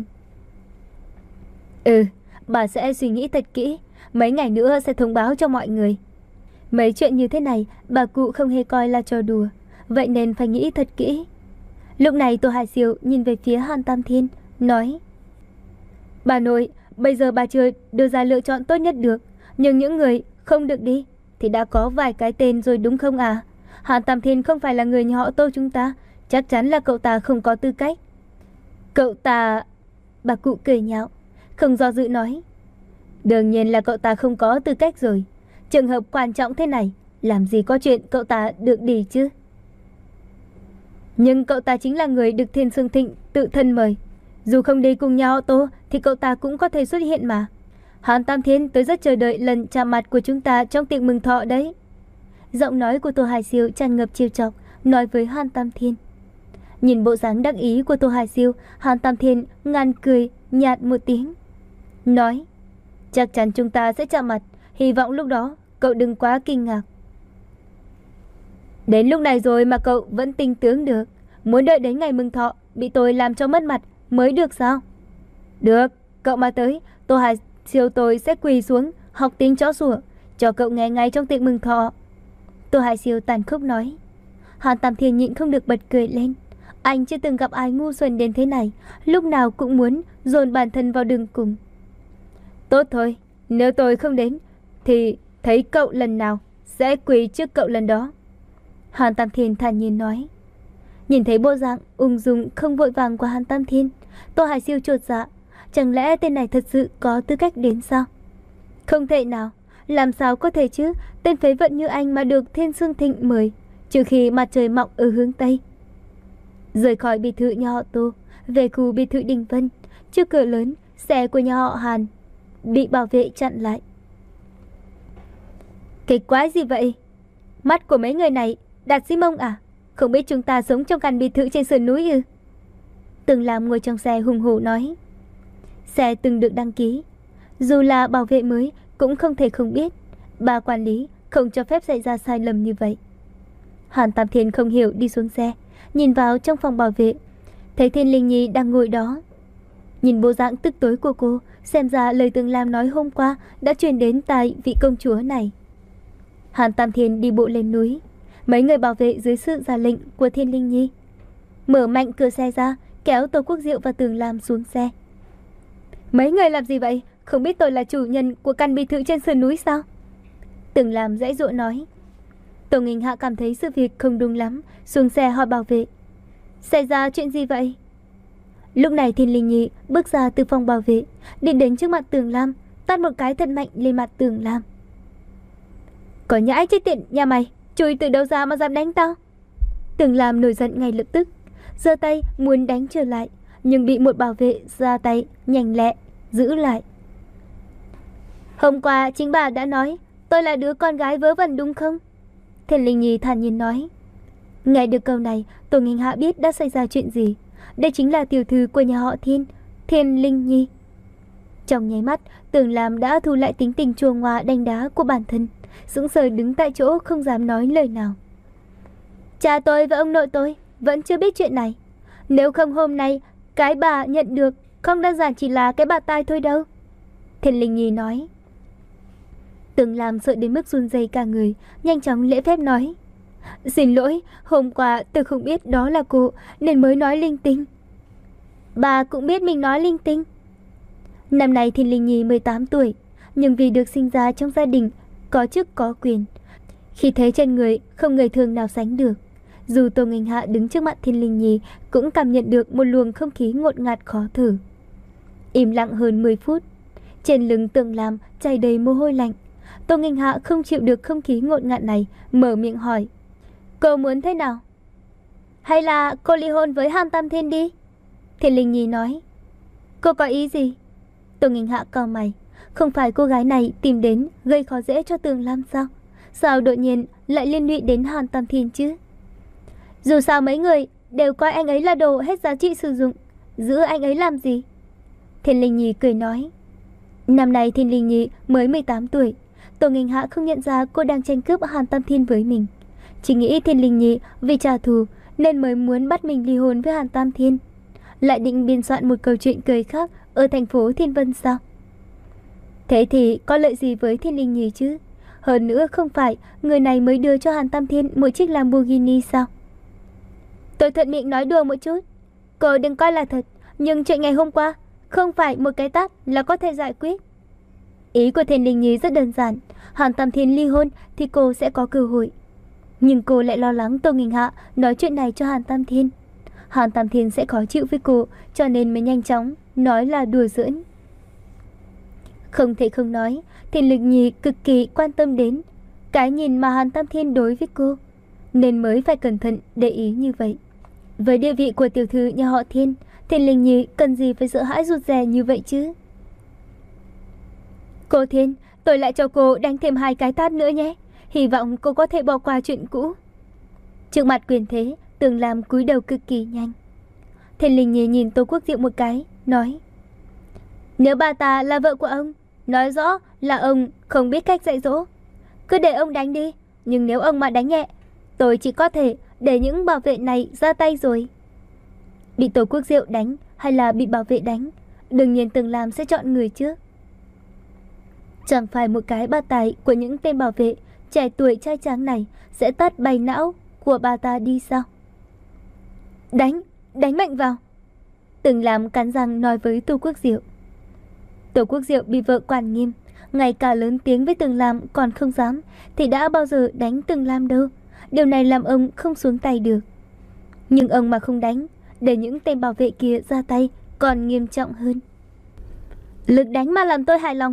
Ừ, bà sẽ suy nghĩ thật kỹ, mấy ngày nữa sẽ thông báo cho mọi người. Mấy chuyện như thế này bà cụ không hề coi là trò đùa, vậy nên phải nghĩ thật kỹ. Lúc này Tô Hải Siêu nhìn về phía Hàn Tam Thiên, nói: Bà nội, bây giờ bà chưa đưa ra lựa chọn tốt nhất được, nhưng những người không được đi thì đã có vài cái tên rồi đúng không à? Hàn Tam Thiên không phải là người nhà họ Tô chúng ta, chắc chắn là cậu ta không có tư cách. Cậu ta... Bà cụ cười nhạo, không do dự nói: Đương nhiên là cậu ta không có tư cách rồi. Trường hợp quan trọng thế này, làm gì có chuyện cậu ta được đi chứ. Nhưng cậu ta chính là người được Thiên Sương Thịnh tự thân mời. Dù không đi cùng nhà họ Tô thì cậu ta cũng có thể xuất hiện mà. Hàn Tam Thiên tới rất chờ đợi lần chạm mặt của chúng ta trong tiệc mừng thọ đấy. Giọng nói của Tô Hải Siêu tràn ngập trêu chọc, nói với Hàn Tam Thiên. Nhìn bộ dáng đắc ý của Tô Hải Siêu, Hàn Tam Thiên ngàn cười nhạt một tiếng, nói: Chắc chắn chúng ta sẽ chạm mặt, hy vọng lúc đó cậu đừng quá kinh ngạc. Đến lúc này rồi mà cậu vẫn tinh tướng được, muốn đợi đến ngày mừng thọ bị tôi làm cho mất mặt mới được sao? Được, cậu mà tới, Tô Hải Siêu tôi sẽ quỳ xuống học tiếng chó sủa cho cậu nghe ngay trong tiệc mừng thọ. Tô Hải Siêu tàn khốc nói. Hàn Tam Thiên nhịn không được bật cười lên. Anh chưa từng gặp ai ngu xuẩn đến thế này, lúc nào cũng muốn dồn bản thân vào đường cùng. Tốt thôi, nếu tôi không đến thì thấy cậu lần nào sẽ quỳ trước cậu lần đó. Hàn Tam Thiên thản nhiên nói. Nhìn thấy bộ dạng ung dung không vội vàng của Hàn Tam Thiên, Tô Hải Siêu chột dạ. Chẳng lẽ tên này thật sự có tư cách đến sao? Không thể nào, Làm sao có thể chứ, tên phế vận như anh mà được Thiên Sương Thịnh mời, trừ khi mặt trời mọc ở hướng Tây. Rời khỏi biệt thự nhà họ Tô, về khu biệt thự Đình Vân, trước cửa lớn, xe của nhà họ Hàn bị bảo vệ chặn lại. Cái quái gì vậy? Mắt của mấy người này đặt xi mông à? Không biết chúng ta sống trong căn biệt thự trên sườn núi ư? Từng làm ngồi trong xe hùng hổ nói. Xe từng được đăng ký, dù là bảo vệ mới cũng không thể không biết. Bà quản lý không cho phép xảy ra sai lầm như vậy. Hàn Tam Thiên không hiểu đi xuống xe, nhìn vào trong phòng bảo vệ, thấy Thiên Linh Nhi đang ngồi đó. Nhìn bộ dạng tức tối của cô, xem ra lời Từng Lam nói hôm qua đã truyền đến tai vị công chúa này. Hàn Tam Thiên đi bộ lên núi, mấy người bảo vệ dưới sự ra lệnh của Thiên Linh Nhi mở mạnh cửa xe ra, kéo Tô Quốc Diệu và Từng Lam xuống xe. Mấy người làm gì vậy? Không biết tôi là chủ nhân của căn biệt thự trên sườn núi sao? Từng Lam giãy giụa nói. Tô Nghinh Hạ cảm thấy sự việc không đúng lắm, xuống xe hỏi bảo vệ. Xảy ra chuyện gì vậy? Lúc này Thiên Linh Nhi bước ra từ phòng bảo vệ, định đến trước mặt Từng Lam, tát một cái thật mạnh lên mặt Từng Lam. Có nhãi chết tiện nhà mày, chui từ đâu ra mà dám đánh tao? Từng Lam nổi giận ngay lập tức, giơ tay muốn đánh trở lại, nhưng bị một bảo vệ ra tay nhanh lẹ giữ lại. Hôm qua chính bà đã nói tôi là đứa con gái vớ vẩn đúng không? Thiên Linh Nhi thản nhiên nói. Nghe được câu này, Tô Nghinh Hạ biết đã xảy ra chuyện gì. Đây chính là tiểu thư của nhà họ Thiên, Thiên Linh Nhi. Trong nháy mắt, Từng Lam đã thu lại tính tình chua ngoa đanh đá của bản thân, sững sờ đứng tại chỗ không dám nói lời nào. Cha tôi và ông nội tôi vẫn chưa biết chuyện này. Nếu không hôm nay cái bà nhận được không đơn giản chỉ là cái bà tai thôi đâu. Thiên Linh Nhi nói. Từng Lam sợ đến mức run rẩy cả người, nhanh chóng lễ phép nói. Xin lỗi, hôm qua tôi không biết đó là cô nên mới nói linh tinh. Bà cũng biết mình nói linh tinh. Năm nay Thiên Linh Nhi mười tám tuổi, nhưng vì được sinh ra trong gia đình có chức có quyền, khi thấy trên người không người thường nào sánh được. Dù Tô Nghinh Hạ đứng trước mặt Thiên Linh Nhi cũng cảm nhận được một luồng không khí ngột ngạt khó thở. Im lặng hơn mười phút, trên lưng Từng Lam chảy đầy mồ hôi lạnh. Tô Nghinh Hạ không chịu được không khí ngột ngạt này, mở miệng hỏi. Cô muốn thế nào? Hay là cô ly hôn với Hàn Tam Thiên đi? Thiên Linh Nhi nói. Cô có ý gì? Tô Nghinh Hạ cau mày. Không phải cô gái này tìm đến gây khó dễ cho Từng Lam sao? Sao đột nhiên lại liên lụy đến Hàn Tam Thiên chứ? Dù sao mấy người đều coi anh ấy là đồ hết giá trị sử dụng, giữ anh ấy làm gì? Thiên Linh Nhi cười nói. Năm nay Thiên Linh Nhi mới mười tám tuổi. Tô Nghinh Hạ không nhận ra cô đang tranh cướp Hàn Tam Thiên với mình. Chỉ nghĩ Thiên Linh Nhi vì trả thù nên mới muốn bắt mình ly hôn với Hàn Tam Thiên, lại định biên soạn một câu chuyện cười khác ở thành phố Thiên Vân sao? Thế thì có lợi gì với Thiên Linh Nhi chứ? Hơn nữa không phải người này mới đưa cho Hàn Tam Thiên một chiếc Lamborghini sao? Tôi thuận miệng nói đùa một chút, cô đừng coi là thật. Nhưng chuyện ngày hôm qua không phải một cái tát là có thể giải quyết. Ý của Thiên Linh Nhi rất đơn giản, Hàn Tam Thiên ly hôn thì cô sẽ có cơ hội. Nhưng cô lại lo lắng Tô Nghinh Hạ nói chuyện này cho Hàn Tam Thiên, Hàn Tam Thiên sẽ khó chịu với cô, cho nên mới nhanh chóng nói là đùa giỡn. Không thể không nói, Thiên Linh Nhi cực kỳ quan tâm đến cái nhìn mà Hàn Tam Thiên đối với cô, nên mới phải cẩn thận để ý như vậy. Với địa vị của tiểu thư nhà họ Thiên, Thiên Linh Nhi cần gì phải sợ hãi rụt rè như vậy chứ? Cô Thiên, tôi lại cho cô đánh thêm hai cái tát nữa nhé. Hy vọng cô có thể bỏ qua chuyện cũ. Trước mặt quyền thế, Từng Lam cúi đầu cực kỳ nhanh. Thiên Linh Nhi nhìn Tô Quốc Diệu một cái, nói. Nếu bà ta là vợ của ông, nói rõ là ông không biết cách dạy dỗ. Cứ để ông đánh đi, nhưng nếu ông mà đánh nhẹ, tôi chỉ có thể để những bảo vệ này ra tay rồi. Bị Tô Quốc Diệu đánh hay là bị bảo vệ đánh, đương nhiên Từng Lam sẽ chọn người trước. Chẳng phải một cái bà tài của những tên bảo vệ trẻ tuổi trai tráng này sẽ tát bay não của bà ta đi sao? Đánh, đánh mạnh vào. Từng Lam cắn răng nói với Tô Quốc Diệu. Tô Quốc Diệu bị vợ quản nghiêm, ngay cả lớn tiếng với Từng Lam còn không dám, thì đã bao giờ đánh Từng Lam đâu. Điều này làm ông không xuống tay được. Nhưng ông mà không đánh, để những tên bảo vệ kia ra tay còn nghiêm trọng hơn. Lực đánh mà làm tôi hài lòng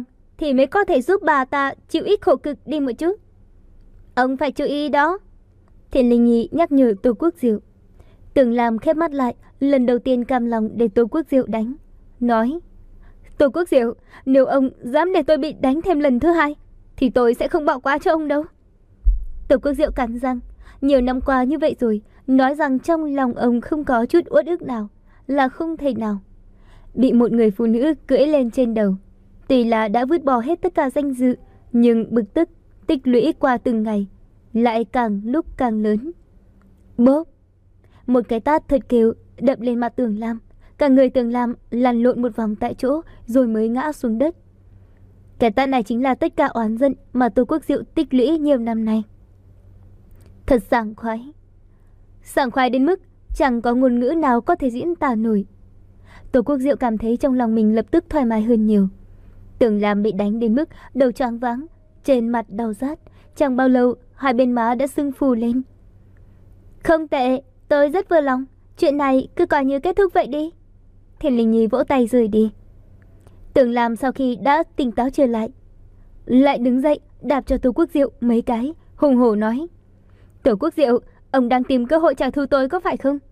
thì mới có thể giúp bà ta chịu ít khổ cực đi một chút. Ông phải chú ý đó. Thiên Linh Nhi nhắc nhở Tô Quốc Diệu. Tưởng Lam khép mắt lại, lần đầu tiên cam lòng để Tô Quốc Diệu đánh. Nói, Tô Quốc Diệu, nếu ông dám để tôi bị đánh thêm lần thứ hai, thì tôi sẽ không bỏ qua cho ông đâu. Tô Quốc Diệu cắn răng. Nhiều năm qua như vậy rồi, nói rằng trong lòng ông không có chút uất ức nào là không thể nào. Bị một người phụ nữ cưỡi lên trên đầu, tuy là đã vứt bỏ hết tất cả danh dự, nhưng bực tức tích lũy qua từng ngày lại càng lúc càng lớn. Bốp, một cái tát thật kêu đập lên mặt Tưởng Lam. Cả người Tưởng Lam lăn lộn một vòng tại chỗ rồi mới ngã xuống đất. Cái tát này chính là tất cả oán giận mà Tô Quốc Diệu tích lũy nhiều năm nay. Thật sảng khoái. Sảng khoái đến mức chẳng có ngôn ngữ nào có thể diễn tả nổi. Tô Quốc Diệu cảm thấy trong lòng mình lập tức thoải mái hơn nhiều. Tưởng Lam bị đánh đến mức đầu choáng váng, trên mặt đau rát, chẳng bao lâu hai bên má đã sưng phù lên. Không tệ, tôi rất vừa lòng. Chuyện này cứ coi như kết thúc vậy đi. Thiên Linh Nhi vỗ tay rời đi. Tưởng Lam sau khi đã tỉnh táo trở lại, lại đứng dậy đạp cho Tô Quốc Diệu mấy cái, hùng hổ nói, Tô Quốc Diệu, ông đang tìm cơ hội trả thù tôi có phải không?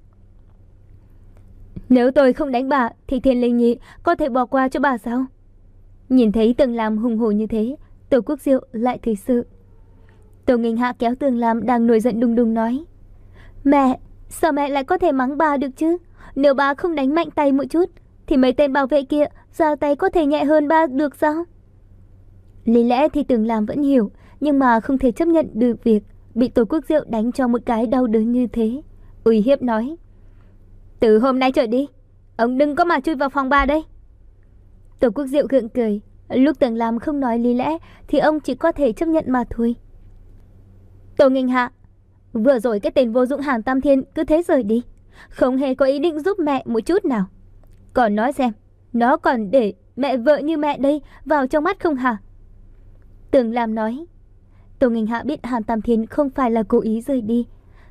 Nếu tôi không đánh bà thì Thiên Linh Nhi có thể bỏ qua cho bà sao? Nhìn thấy Tưởng Lam hùng hổ như thế, Tô Quốc Diệu lại thấy sợ. Tô Nghinh Hạ kéo Tưởng Lam đang nổi giận đùng đùng nói, mẹ, sao mẹ lại có thể mắng bà được chứ? Nếu bà không đánh mạnh tay một chút thì mấy tên bảo vệ kia ra tay có thể nhẹ hơn bà được sao? Lý lẽ thì Tưởng Lam vẫn hiểu, nhưng mà không thể chấp nhận được việc bị Tô Quốc Diệu đánh cho một cái đau đớn như thế. Uy hiếp nói, từ hôm nay trở đi, ông đừng có mà chui vào phòng bà đây. Tô Quốc Diệu gượng cười. Lúc Tưởng Lam không nói lý lẽ thì ông chỉ có thể chấp nhận mà thôi. Tô Nghinh Hạ, vừa rồi cái tên vô dụng Hàn Tam Thiên cứ thế rời đi, không hề có ý định giúp mẹ một chút nào. Còn nói xem, nó còn để mẹ vợ như mẹ đây vào trong mắt không hả? Tưởng Lam nói. Tô Nghinh Hạ biết Hàn Tam Thiên không phải là cố ý rời đi,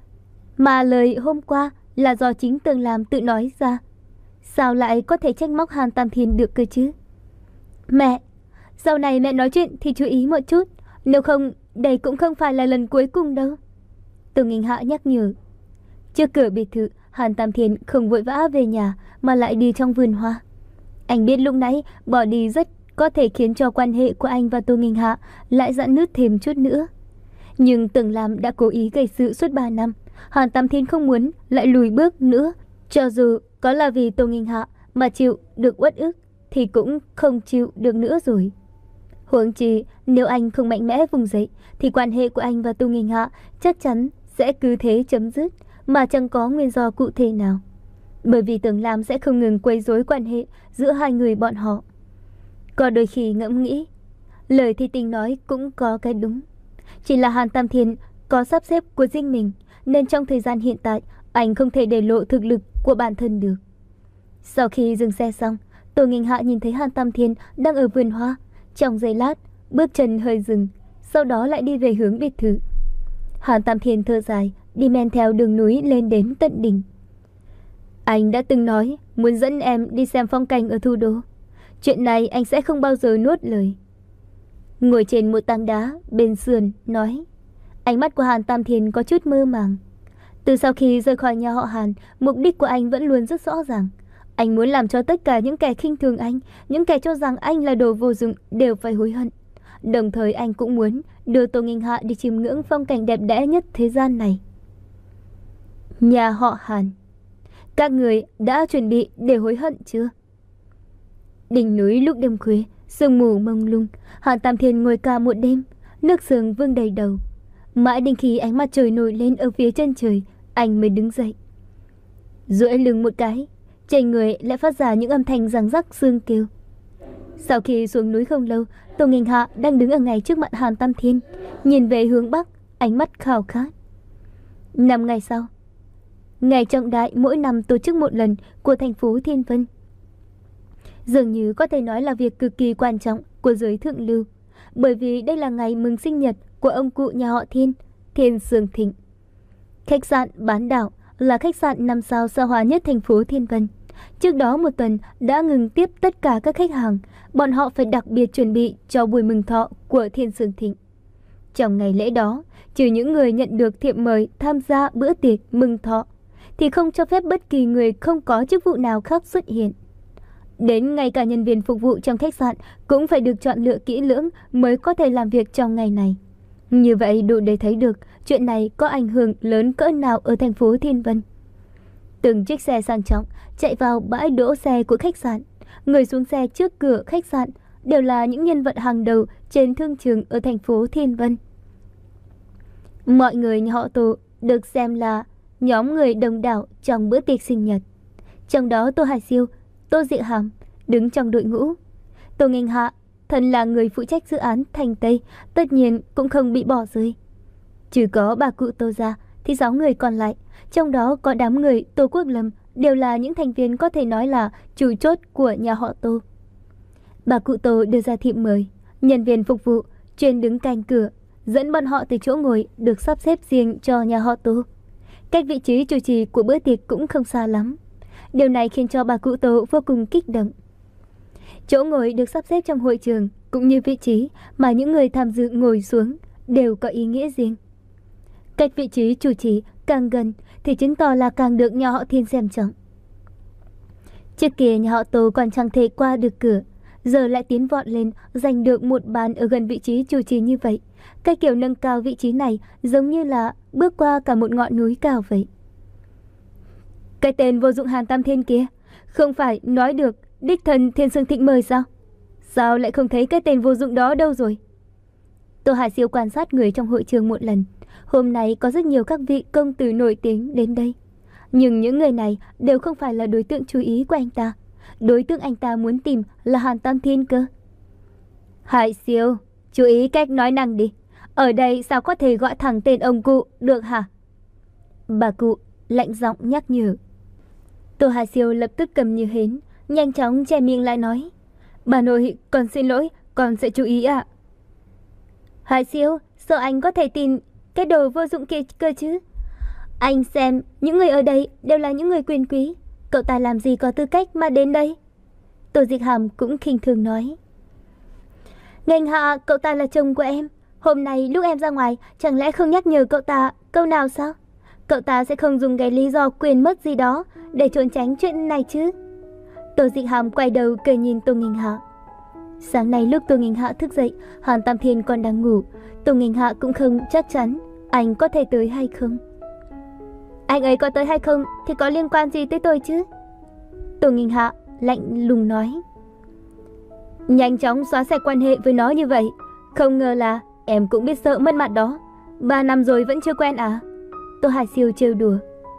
mà lời hôm qua là do chính Tưởng Lam tự nói ra. Sao lại có thể trách móc Hàn Tam Thiên được cơ chứ? Mẹ, sau này mẹ nói chuyện thì chú ý một chút, nếu không đây cũng không phải là lần cuối cùng đâu. Tô Nghinh Hạ nhắc nhở. Trước cửa biệt thự, Hàn Tam Thiên không vội vã về nhà mà lại đi trong vườn hoa. Anh biết lúc nãy bỏ đi rất có thể khiến cho quan hệ của anh và Tô Nghinh Hạ lại giãn nứt thêm chút nữa. Nhưng Tưởng Lam đã cố ý gây sự suốt ba năm, Hàn Tam Thiên không muốn lại lùi bước nữa. Cho dù có là vì Tô Nghinh Hạ mà chịu được uất ức thì cũng không chịu được nữa rồi. Huống chi nếu anh không mạnh mẽ vùng dậy thì quan hệ của anh và Tô Nghinh Hạ chắc chắn sẽ cứ thế chấm dứt, mà chẳng có nguyên do cụ thể nào. Bởi vì Tưởng Lam sẽ không ngừng quấy rối quan hệ giữa hai người bọn họ. Có đôi khi ngẫm nghĩ, lời Thi Tình nói cũng có cái đúng. Chỉ là Hàn Tam Thiên có sắp xếp của riêng mình, nên trong thời gian hiện tại anh không thể để lộ thực lực của bản thân được. Sau khi dừng xe xong, Tô Nghinh Hạ nhìn thấy Hàn Tam Thiên đang ở vườn hoa. Trong giây lát, bước chân hơi dừng, sau đó lại đi về hướng biệt thự. Hàn Tam Thiên thở dài, đi men theo đường núi lên đến tận đỉnh. Anh đã từng nói muốn dẫn em đi xem phong cảnh ở thủ đô. Chuyện này anh sẽ không bao giờ nuốt lời. Ngồi trên một tảng đá bên sườn nói. Ánh mắt của Hàn Tam Thiên có chút mơ màng. Từ sau khi rời khỏi nhà họ Hàn, mục đích của anh vẫn luôn rất rõ ràng. Anh muốn làm cho tất cả những kẻ khinh thường anh, những kẻ cho rằng anh là đồ vô dụng đều phải hối hận. Đồng thời anh cũng muốn đưa Tô Nghinh Hạ đi chiêm ngưỡng phong cảnh đẹp đẽ nhất thế gian này. Nhà họ Hàn, các người đã chuẩn bị để hối hận chưa? Đỉnh núi lúc đêm khuya, sương mù mông lung, Hàn Tam Thiên ngồi cả một đêm, nước sương vương đầy đầu. Mãi đến khi ánh mặt trời nổi lên ở phía chân trời, anh mới đứng dậy. Duỗi lưng một cái, trên người lại phát ra những âm thanh răng rắc xương kêu. Sau khi xuống núi không lâu, Tô Nghinh Hạ đang đứng ở ngay trước mặt Hàn Tam Thiên, nhìn về hướng bắc, ánh mắt khao khát. Năm ngày sau, ngày trọng đại mỗi năm tổ chức một lần của thành phố Thiên Vân. Dường như có thể nói là việc cực kỳ quan trọng của giới thượng lưu, bởi vì đây là ngày mừng sinh nhật của ông cụ nhà họ Thiên, Thiên Sương Thịnh. Khách sạn Bán Đảo là khách sạn năm sao xa hoa nhất thành phố Thiên Vân. Trước đó một tuần đã ngừng tiếp tất cả các khách hàng, bọn họ phải đặc biệt chuẩn bị cho buổi mừng thọ của Thiên Sương Thịnh. Trong ngày lễ đó, trừ những người nhận được thiệp mời tham gia bữa tiệc mừng thọ, thì không cho phép bất kỳ người không có chức vụ nào khác xuất hiện. Đến ngay cả nhân viên phục vụ trong khách sạn cũng phải được chọn lựa kỹ lưỡng mới có thể làm việc trong ngày này. Như vậy đủ để thấy được chuyện này có ảnh hưởng lớn cỡ nào ở thành phố Thiên Vân. Từng chiếc xe sang trọng chạy vào bãi đỗ xe của khách sạn. Người xuống xe trước cửa khách sạn đều là những nhân vật hàng đầu trên thương trường ở thành phố Thiên Vân. Mọi người nhà họ Tô được xem là nhóm người đông đảo trong bữa tiệc sinh nhật. Trong đó Tô Hải Siêu, Tô Dị Hàm đứng trong đội ngũ. Tô Nghênh Hạ, thân là người phụ trách dự án Thành Tây, tất nhiên cũng không bị bỏ rơi. Trừ có bà cụ Tô gia thì sáu người còn lại, trong đó có đám người Tô Quốc Lâm, đều là những thành viên có thể nói là chủ chốt của nhà họ Tô. Bà cụ Tô đưa ra thiệp mời, nhân viên phục vụ chuyên đứng cạnh cửa, dẫn bọn họ tới chỗ ngồi được sắp xếp riêng cho nhà họ Tô. Cách vị trí chủ trì của bữa tiệc cũng không xa lắm. Điều này khiến cho bà cụ Tô vô cùng kích động. Chỗ ngồi được sắp xếp trong hội trường cũng như vị trí mà những người tham dự ngồi xuống đều có ý nghĩa riêng. Cách vị trí chủ trì càng gần thì chứng tỏ là càng được nhà họ Thiên xem trọng. Trước kia nhà họ Tô còn chẳng thể qua được cửa, giờ lại tiến vọt lên giành được một bàn ở gần vị trí chủ trì như vậy. Cái kiểu nâng cao vị trí này giống như là bước qua cả một ngọn núi cao vậy. Cái tên vô dụng Hàn Tam Thiên kia, không phải nói được đích thân Thiên Sương Thịnh mời sao? Sao lại không thấy cái tên vô dụng đó đâu rồi? Tô Hải Siêu quan sát người trong hội trường một lần. Hôm nay có rất nhiều các vị công tử nổi tiếng đến đây. Nhưng những người này đều không phải là đối tượng chú ý của anh ta. Đối tượng anh ta muốn tìm là Hàn Tam Thiên cơ. Hải Siêu, chú ý cách nói năng đi. Ở đây sao có thể gọi thẳng tên ông cụ được hả? Bà cụ lạnh giọng nhắc nhở. Tô Hải Siêu lập tức cầm như hến, nhanh chóng che miệng lại nói: Bà nội, con xin lỗi, con sẽ chú ý ạ. Hải Siêu, sao anh có thể tin cái đồ vô dụng kia cơ chứ? Anh xem, những người ở đây đều là những người quyền quý, cậu ta làm gì có tư cách mà đến đây? Tô Dịch Hàm cũng khinh thường nói. Nghênh Hạ, cậu ta là chồng của em. Hôm nay lúc em ra ngoài, chẳng lẽ không nhắc nhở cậu ta câu nào sao? Cậu ta sẽ không dùng cái lý do quên mất gì đó để trốn tránh chuyện này chứ? Tô Dịch Hàm quay đầu cười nhìn Tô Nghênh Hạ. Sáng nay lúc Tô Nghênh Hạ thức dậy, Hàn Tam Thiên còn đang ngủ. Tô Nghênh Hạ cũng không chắc chắn anh có thể tới hay không. Anh ấy có tới hay không thì có liên quan gì tới tôi chứ? Tô Nghênh Hạ lạnh lùng nói. Nhanh chóng xóa sạch quan hệ với nó như vậy. Không ngờ là em cũng biết sợ mất mặt đó. Ba năm rồi vẫn chưa quen à? Tô Hải Siêu trêu đùa.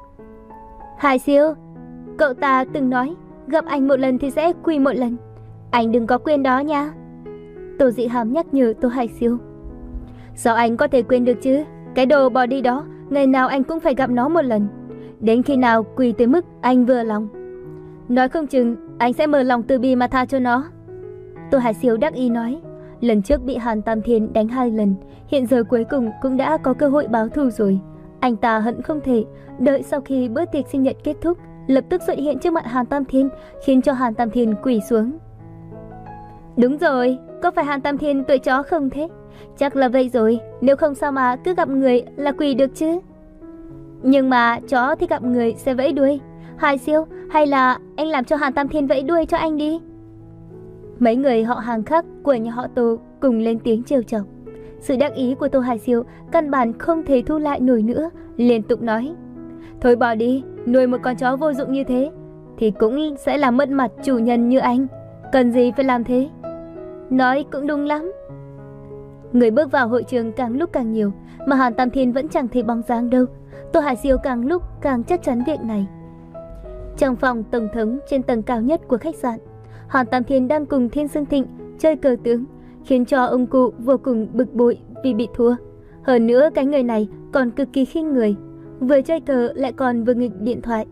Hải Siêu, cậu ta từng nói gặp anh một lần thì sẽ quỳ một lần. Anh đừng có quên đó nha. Tô Dị Hàm nhắc nhở Tô Hải Siêu. Sao anh có thể quên được chứ? Cái đồ bỏ đi đó, ngày nào anh cũng phải gặp nó một lần. Đến khi nào quỳ tới mức anh vừa lòng. Nói không chừng anh sẽ mở lòng từ bi mà tha cho nó. Tô Hải Siêu đắc ý nói. Lần trước bị Hàn Tam Thiên đánh hai lần, hiện giờ cuối cùng cũng đã có cơ hội báo thù rồi. Anh ta hận không thể đợi sau khi bữa tiệc sinh nhật kết thúc, lập tức xuất hiện trước mặt Hàn Tam Thiên, khiến cho Hàn Tam Thiên quỳ xuống. Đúng rồi, có phải Hàn Tam Thiên tuổi chó không thế? Chắc là vậy rồi, nếu không sao mà cứ gặp người là quỳ được chứ. Nhưng mà chó thì gặp người sẽ vẫy đuôi. Hải Siêu, hay là anh làm cho Hàn Tam Thiên vẫy đuôi cho anh đi. Mấy người họ hàng khác của nhà họ Tô cùng lên tiếng trêu chọc. Sự đắc ý của Tô Hải Siêu căn bản không thể thu lại nổi nữa, liên tục nói. Thôi bỏ đi, nuôi một con chó vô dụng như thế thì cũng sẽ làm mất mặt chủ nhân như anh. Cần gì phải làm thế? Nói cũng đúng lắm. Người bước vào hội trường càng lúc càng nhiều, mà Hàn Tam Thiên vẫn chẳng thấy bóng dáng đâu. Tô Hải Siêu càng lúc càng chắc chắn việc này. Trong phòng tổng thống trên tầng cao nhất của khách sạn, Hàn Tam Thiên đang cùng Thiên Sương Thịnh chơi cờ tướng, khiến cho ông cụ vô cùng bực bội vì bị thua. Hơn nữa cái người này còn cực kỳ khinh người, vừa chơi cờ lại còn vừa nghịch điện thoại.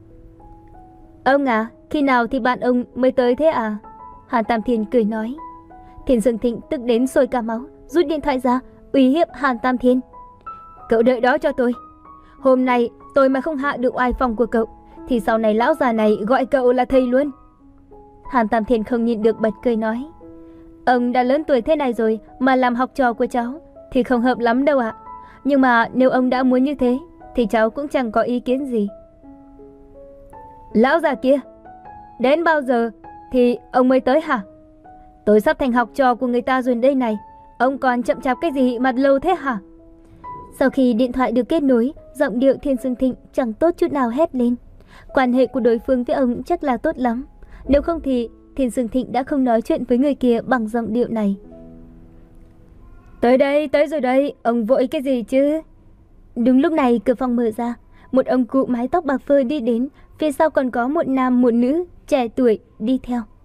Ông à, khi nào thì bạn ông mới tới thế à? Hàn Tam Thiên cười nói. Thiên Sương Thịnh tức đến sôi cả máu, rút điện thoại ra uy hiếp Hàn Tam Thiên. Cậu đợi đó cho tôi. Hôm nay tôi mà không hạ được oai phong của cậu thì sau này lão già này gọi cậu là thầy luôn. Hàn Tam Thiên không nhịn được bật cười nói, ông đã lớn tuổi thế này rồi mà làm học trò của cháu thì không hợp lắm đâu ạ. Nhưng mà nếu ông đã muốn như thế thì cháu cũng chẳng có ý kiến gì. Lão già kia, đến bao giờ thì ông mới tới hả? Tôi sắp thành học trò của người ta rồi đây này, ông còn chậm chạp cái gì mà lâu thế hả? Sau khi điện thoại được kết nối, giọng điệu Thiên Sương Thịnh chẳng tốt chút nào hét lên. Quan hệ của đối phương với ông chắc là tốt lắm. Nếu không thì Thiên Sương Thịnh đã không nói chuyện với người kia bằng giọng điệu này. Tới đây, tới rồi đây, ông vội cái gì chứ? Đúng lúc này cửa phòng mở ra, một ông cụ mái tóc bạc phơ đi đến, phía sau còn có một nam một nữ trẻ tuổi đi theo.